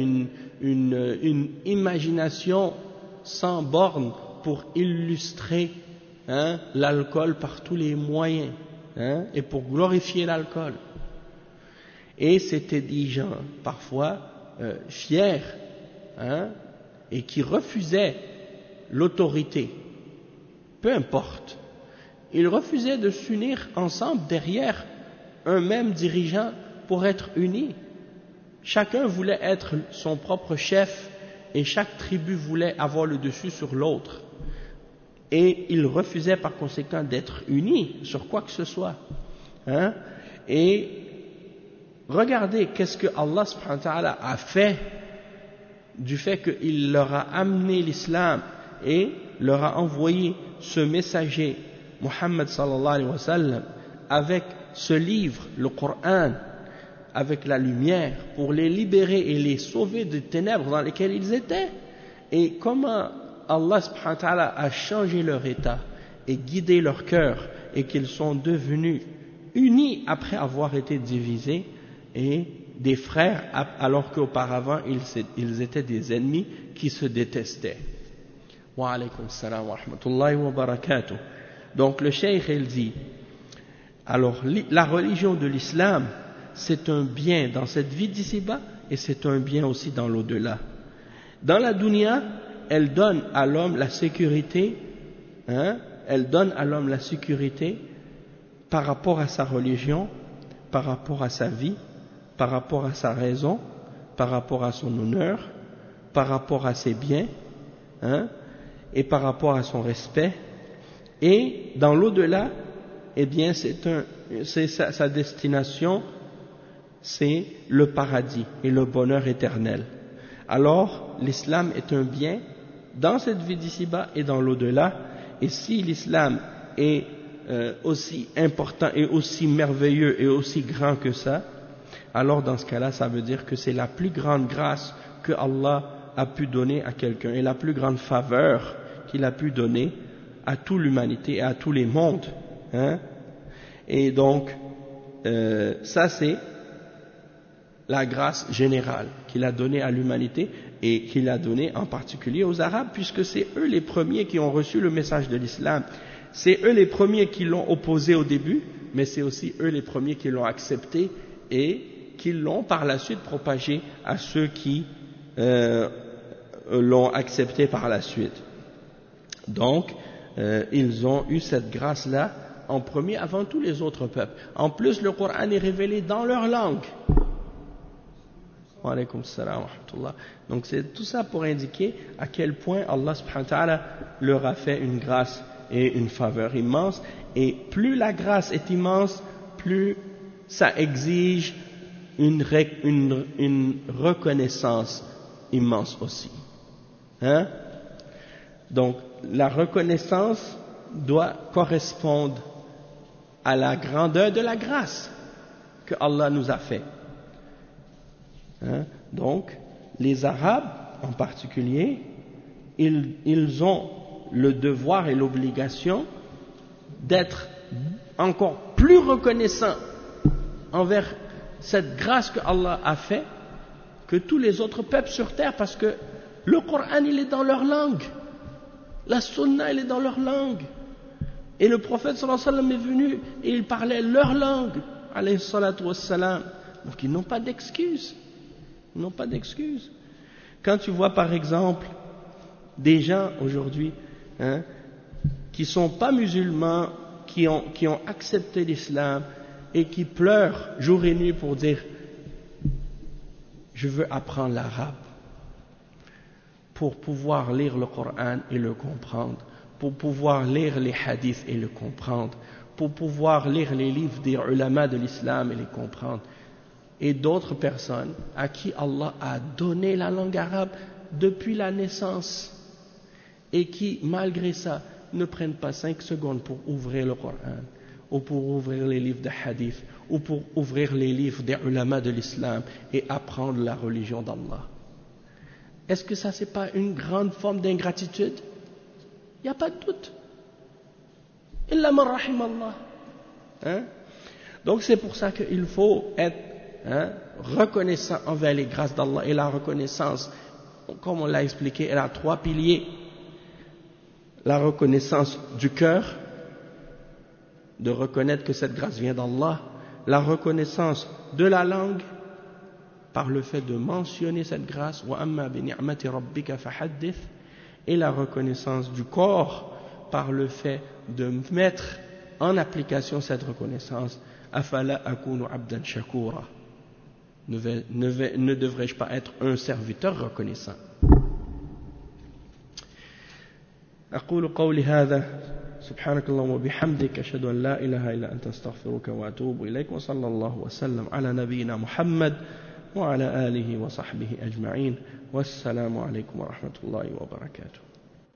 une imagination sans borne pour illustrer l'alcool par tous les moyens et pour glorifier l'alcool. Et c'était des gens parfois fiers et qui refusaient l'autorité, peu importe. Ils refusaient de s'unir ensemble derrière un même dirigeant pour être unis. Chacun voulait être son propre chef et chaque tribu voulait avoir le dessus sur l'autre. Et ils refusaient par conséquent d'être unis sur quoi que ce soit. Et regardez qu'est-ce que Allah subhanahu wa ta'ala a fait du fait qu'il leur a amené l'islam et leur a envoyé ce messager Muhammad sallallahu alayhi wa sallam avec ce livre, le Coran, avec la lumière pour les libérer et les sauver des ténèbres dans lesquelles ils étaient. Et comment Allah subhanahu wa ta'ala a changé leur état et guidé leur cœur et qu'ils sont devenus unis après avoir été divisés et des frères alors qu'auparavant ils étaient des ennemis qui se détestaient. Wa alaykum salam wa rahmatullahi wa barakatuh. Donc le cheikh il dit, alors la religion de l'islam c'est un bien dans cette vie d'ici-bas et c'est un bien aussi dans l'au-delà. Dans la dunya, elle donne à l'homme la sécurité, elle donne à l'homme la sécurité par rapport à sa religion, par rapport à sa vie, par rapport à sa raison, par rapport à son honneur, par rapport à ses biens, et par rapport à son respect. Et dans l'au-delà, eh bien, sa destination, c'est le paradis et le bonheur éternel. Alors, l'islam est un bien dans cette vie d'ici-bas et dans l'au-delà. Et si l'islam est aussi important et aussi merveilleux et aussi grand que ça, alors dans ce cas-là, ça veut dire que c'est la plus grande grâce que Allah a pu donner à quelqu'un et la plus grande faveur qu'il a pu donner à toute l'humanité et à tous les mondes. Et donc, ça c'est la grâce générale qu'il a donnée à l'humanité et qu'il a donnée en particulier aux Arabes, puisque c'est eux les premiers qui ont reçu le message de l'islam. C'est eux les premiers qui l'ont opposé au début, mais c'est aussi eux les premiers qui l'ont accepté et qui l'ont par la suite propagé à ceux qui l'ont accepté par la suite. Donc, ils ont eu cette grâce-là en premier avant tous les autres peuples. En plus, le Coran est révélé dans leur langue. Wa alaykum salam wa rahmatullah. Donc c'est tout ça pour indiquer à quel point Allah subhanahu wa ta'ala leur a fait une grâce et une faveur immense. Et plus la grâce est immense, plus ça exige une reconnaissance immense aussi. Donc la reconnaissance doit correspondre à la grandeur de la grâce que Allah nous a fait. Donc, les Arabes en particulier, ils ont le devoir et l'obligation d'être encore plus reconnaissants envers cette grâce que Allah a fait que tous les autres peuples sur terre, parce que le Coran il est dans leur langue, la Sunna elle est dans leur langue, et le prophète sallallahu alayhi wa sallam est venu et il parlait leur langue, alayhi salatu wassalam. Donc ils n'ont pas d'excuses. Ils n'ont pas d'excuses. Quand tu vois par exemple des gens aujourd'hui qui ne sont pas musulmans, qui ont accepté l'islam et qui pleurent jour et nuit pour dire je veux apprendre l'arabe pour pouvoir lire le Coran et le comprendre, pour pouvoir lire les hadiths et le comprendre, pour pouvoir lire les livres des ulama de l'islam et les comprendre. Et d'autres personnes à qui Allah a donné la langue arabe depuis la naissance et qui, malgré ça, ne prennent pas 5 secondes pour ouvrir le Coran ou pour ouvrir les livres de hadith ou pour ouvrir les livres des ulama de l'islam et apprendre la religion d'Allah. Est-ce que ça, c'est pas une grande forme d'ingratitude? Il n'y a pas de doute. Illa man rahim Allah. Donc c'est pour ça qu'il faut être reconnaissant envers les grâces d'Allah. Et la reconnaissance, comme on l'a expliqué, elle a 3 piliers. La reconnaissance du cœur, de reconnaître que cette grâce vient d'Allah. La reconnaissance de la langue, par le fait de mentionner cette grâce. Wa amma bi ni'mati rabbika fahaddith. Et la reconnaissance du corps, par le fait de mettre en application cette reconnaissance. Afala akunu abdan shakura. Ne devrais-je pas être un serviteur reconnaissant? أقول قولي هذا سبحانك اللهم وبحمدك أشهد أن لا إله إلا أنت أستغفرك وأتوب إليك وصلى الله وسلم على نبينا محمد وعلى آله وصحبه أجمعين والسلام عليكم ورحمة الله وبركاته.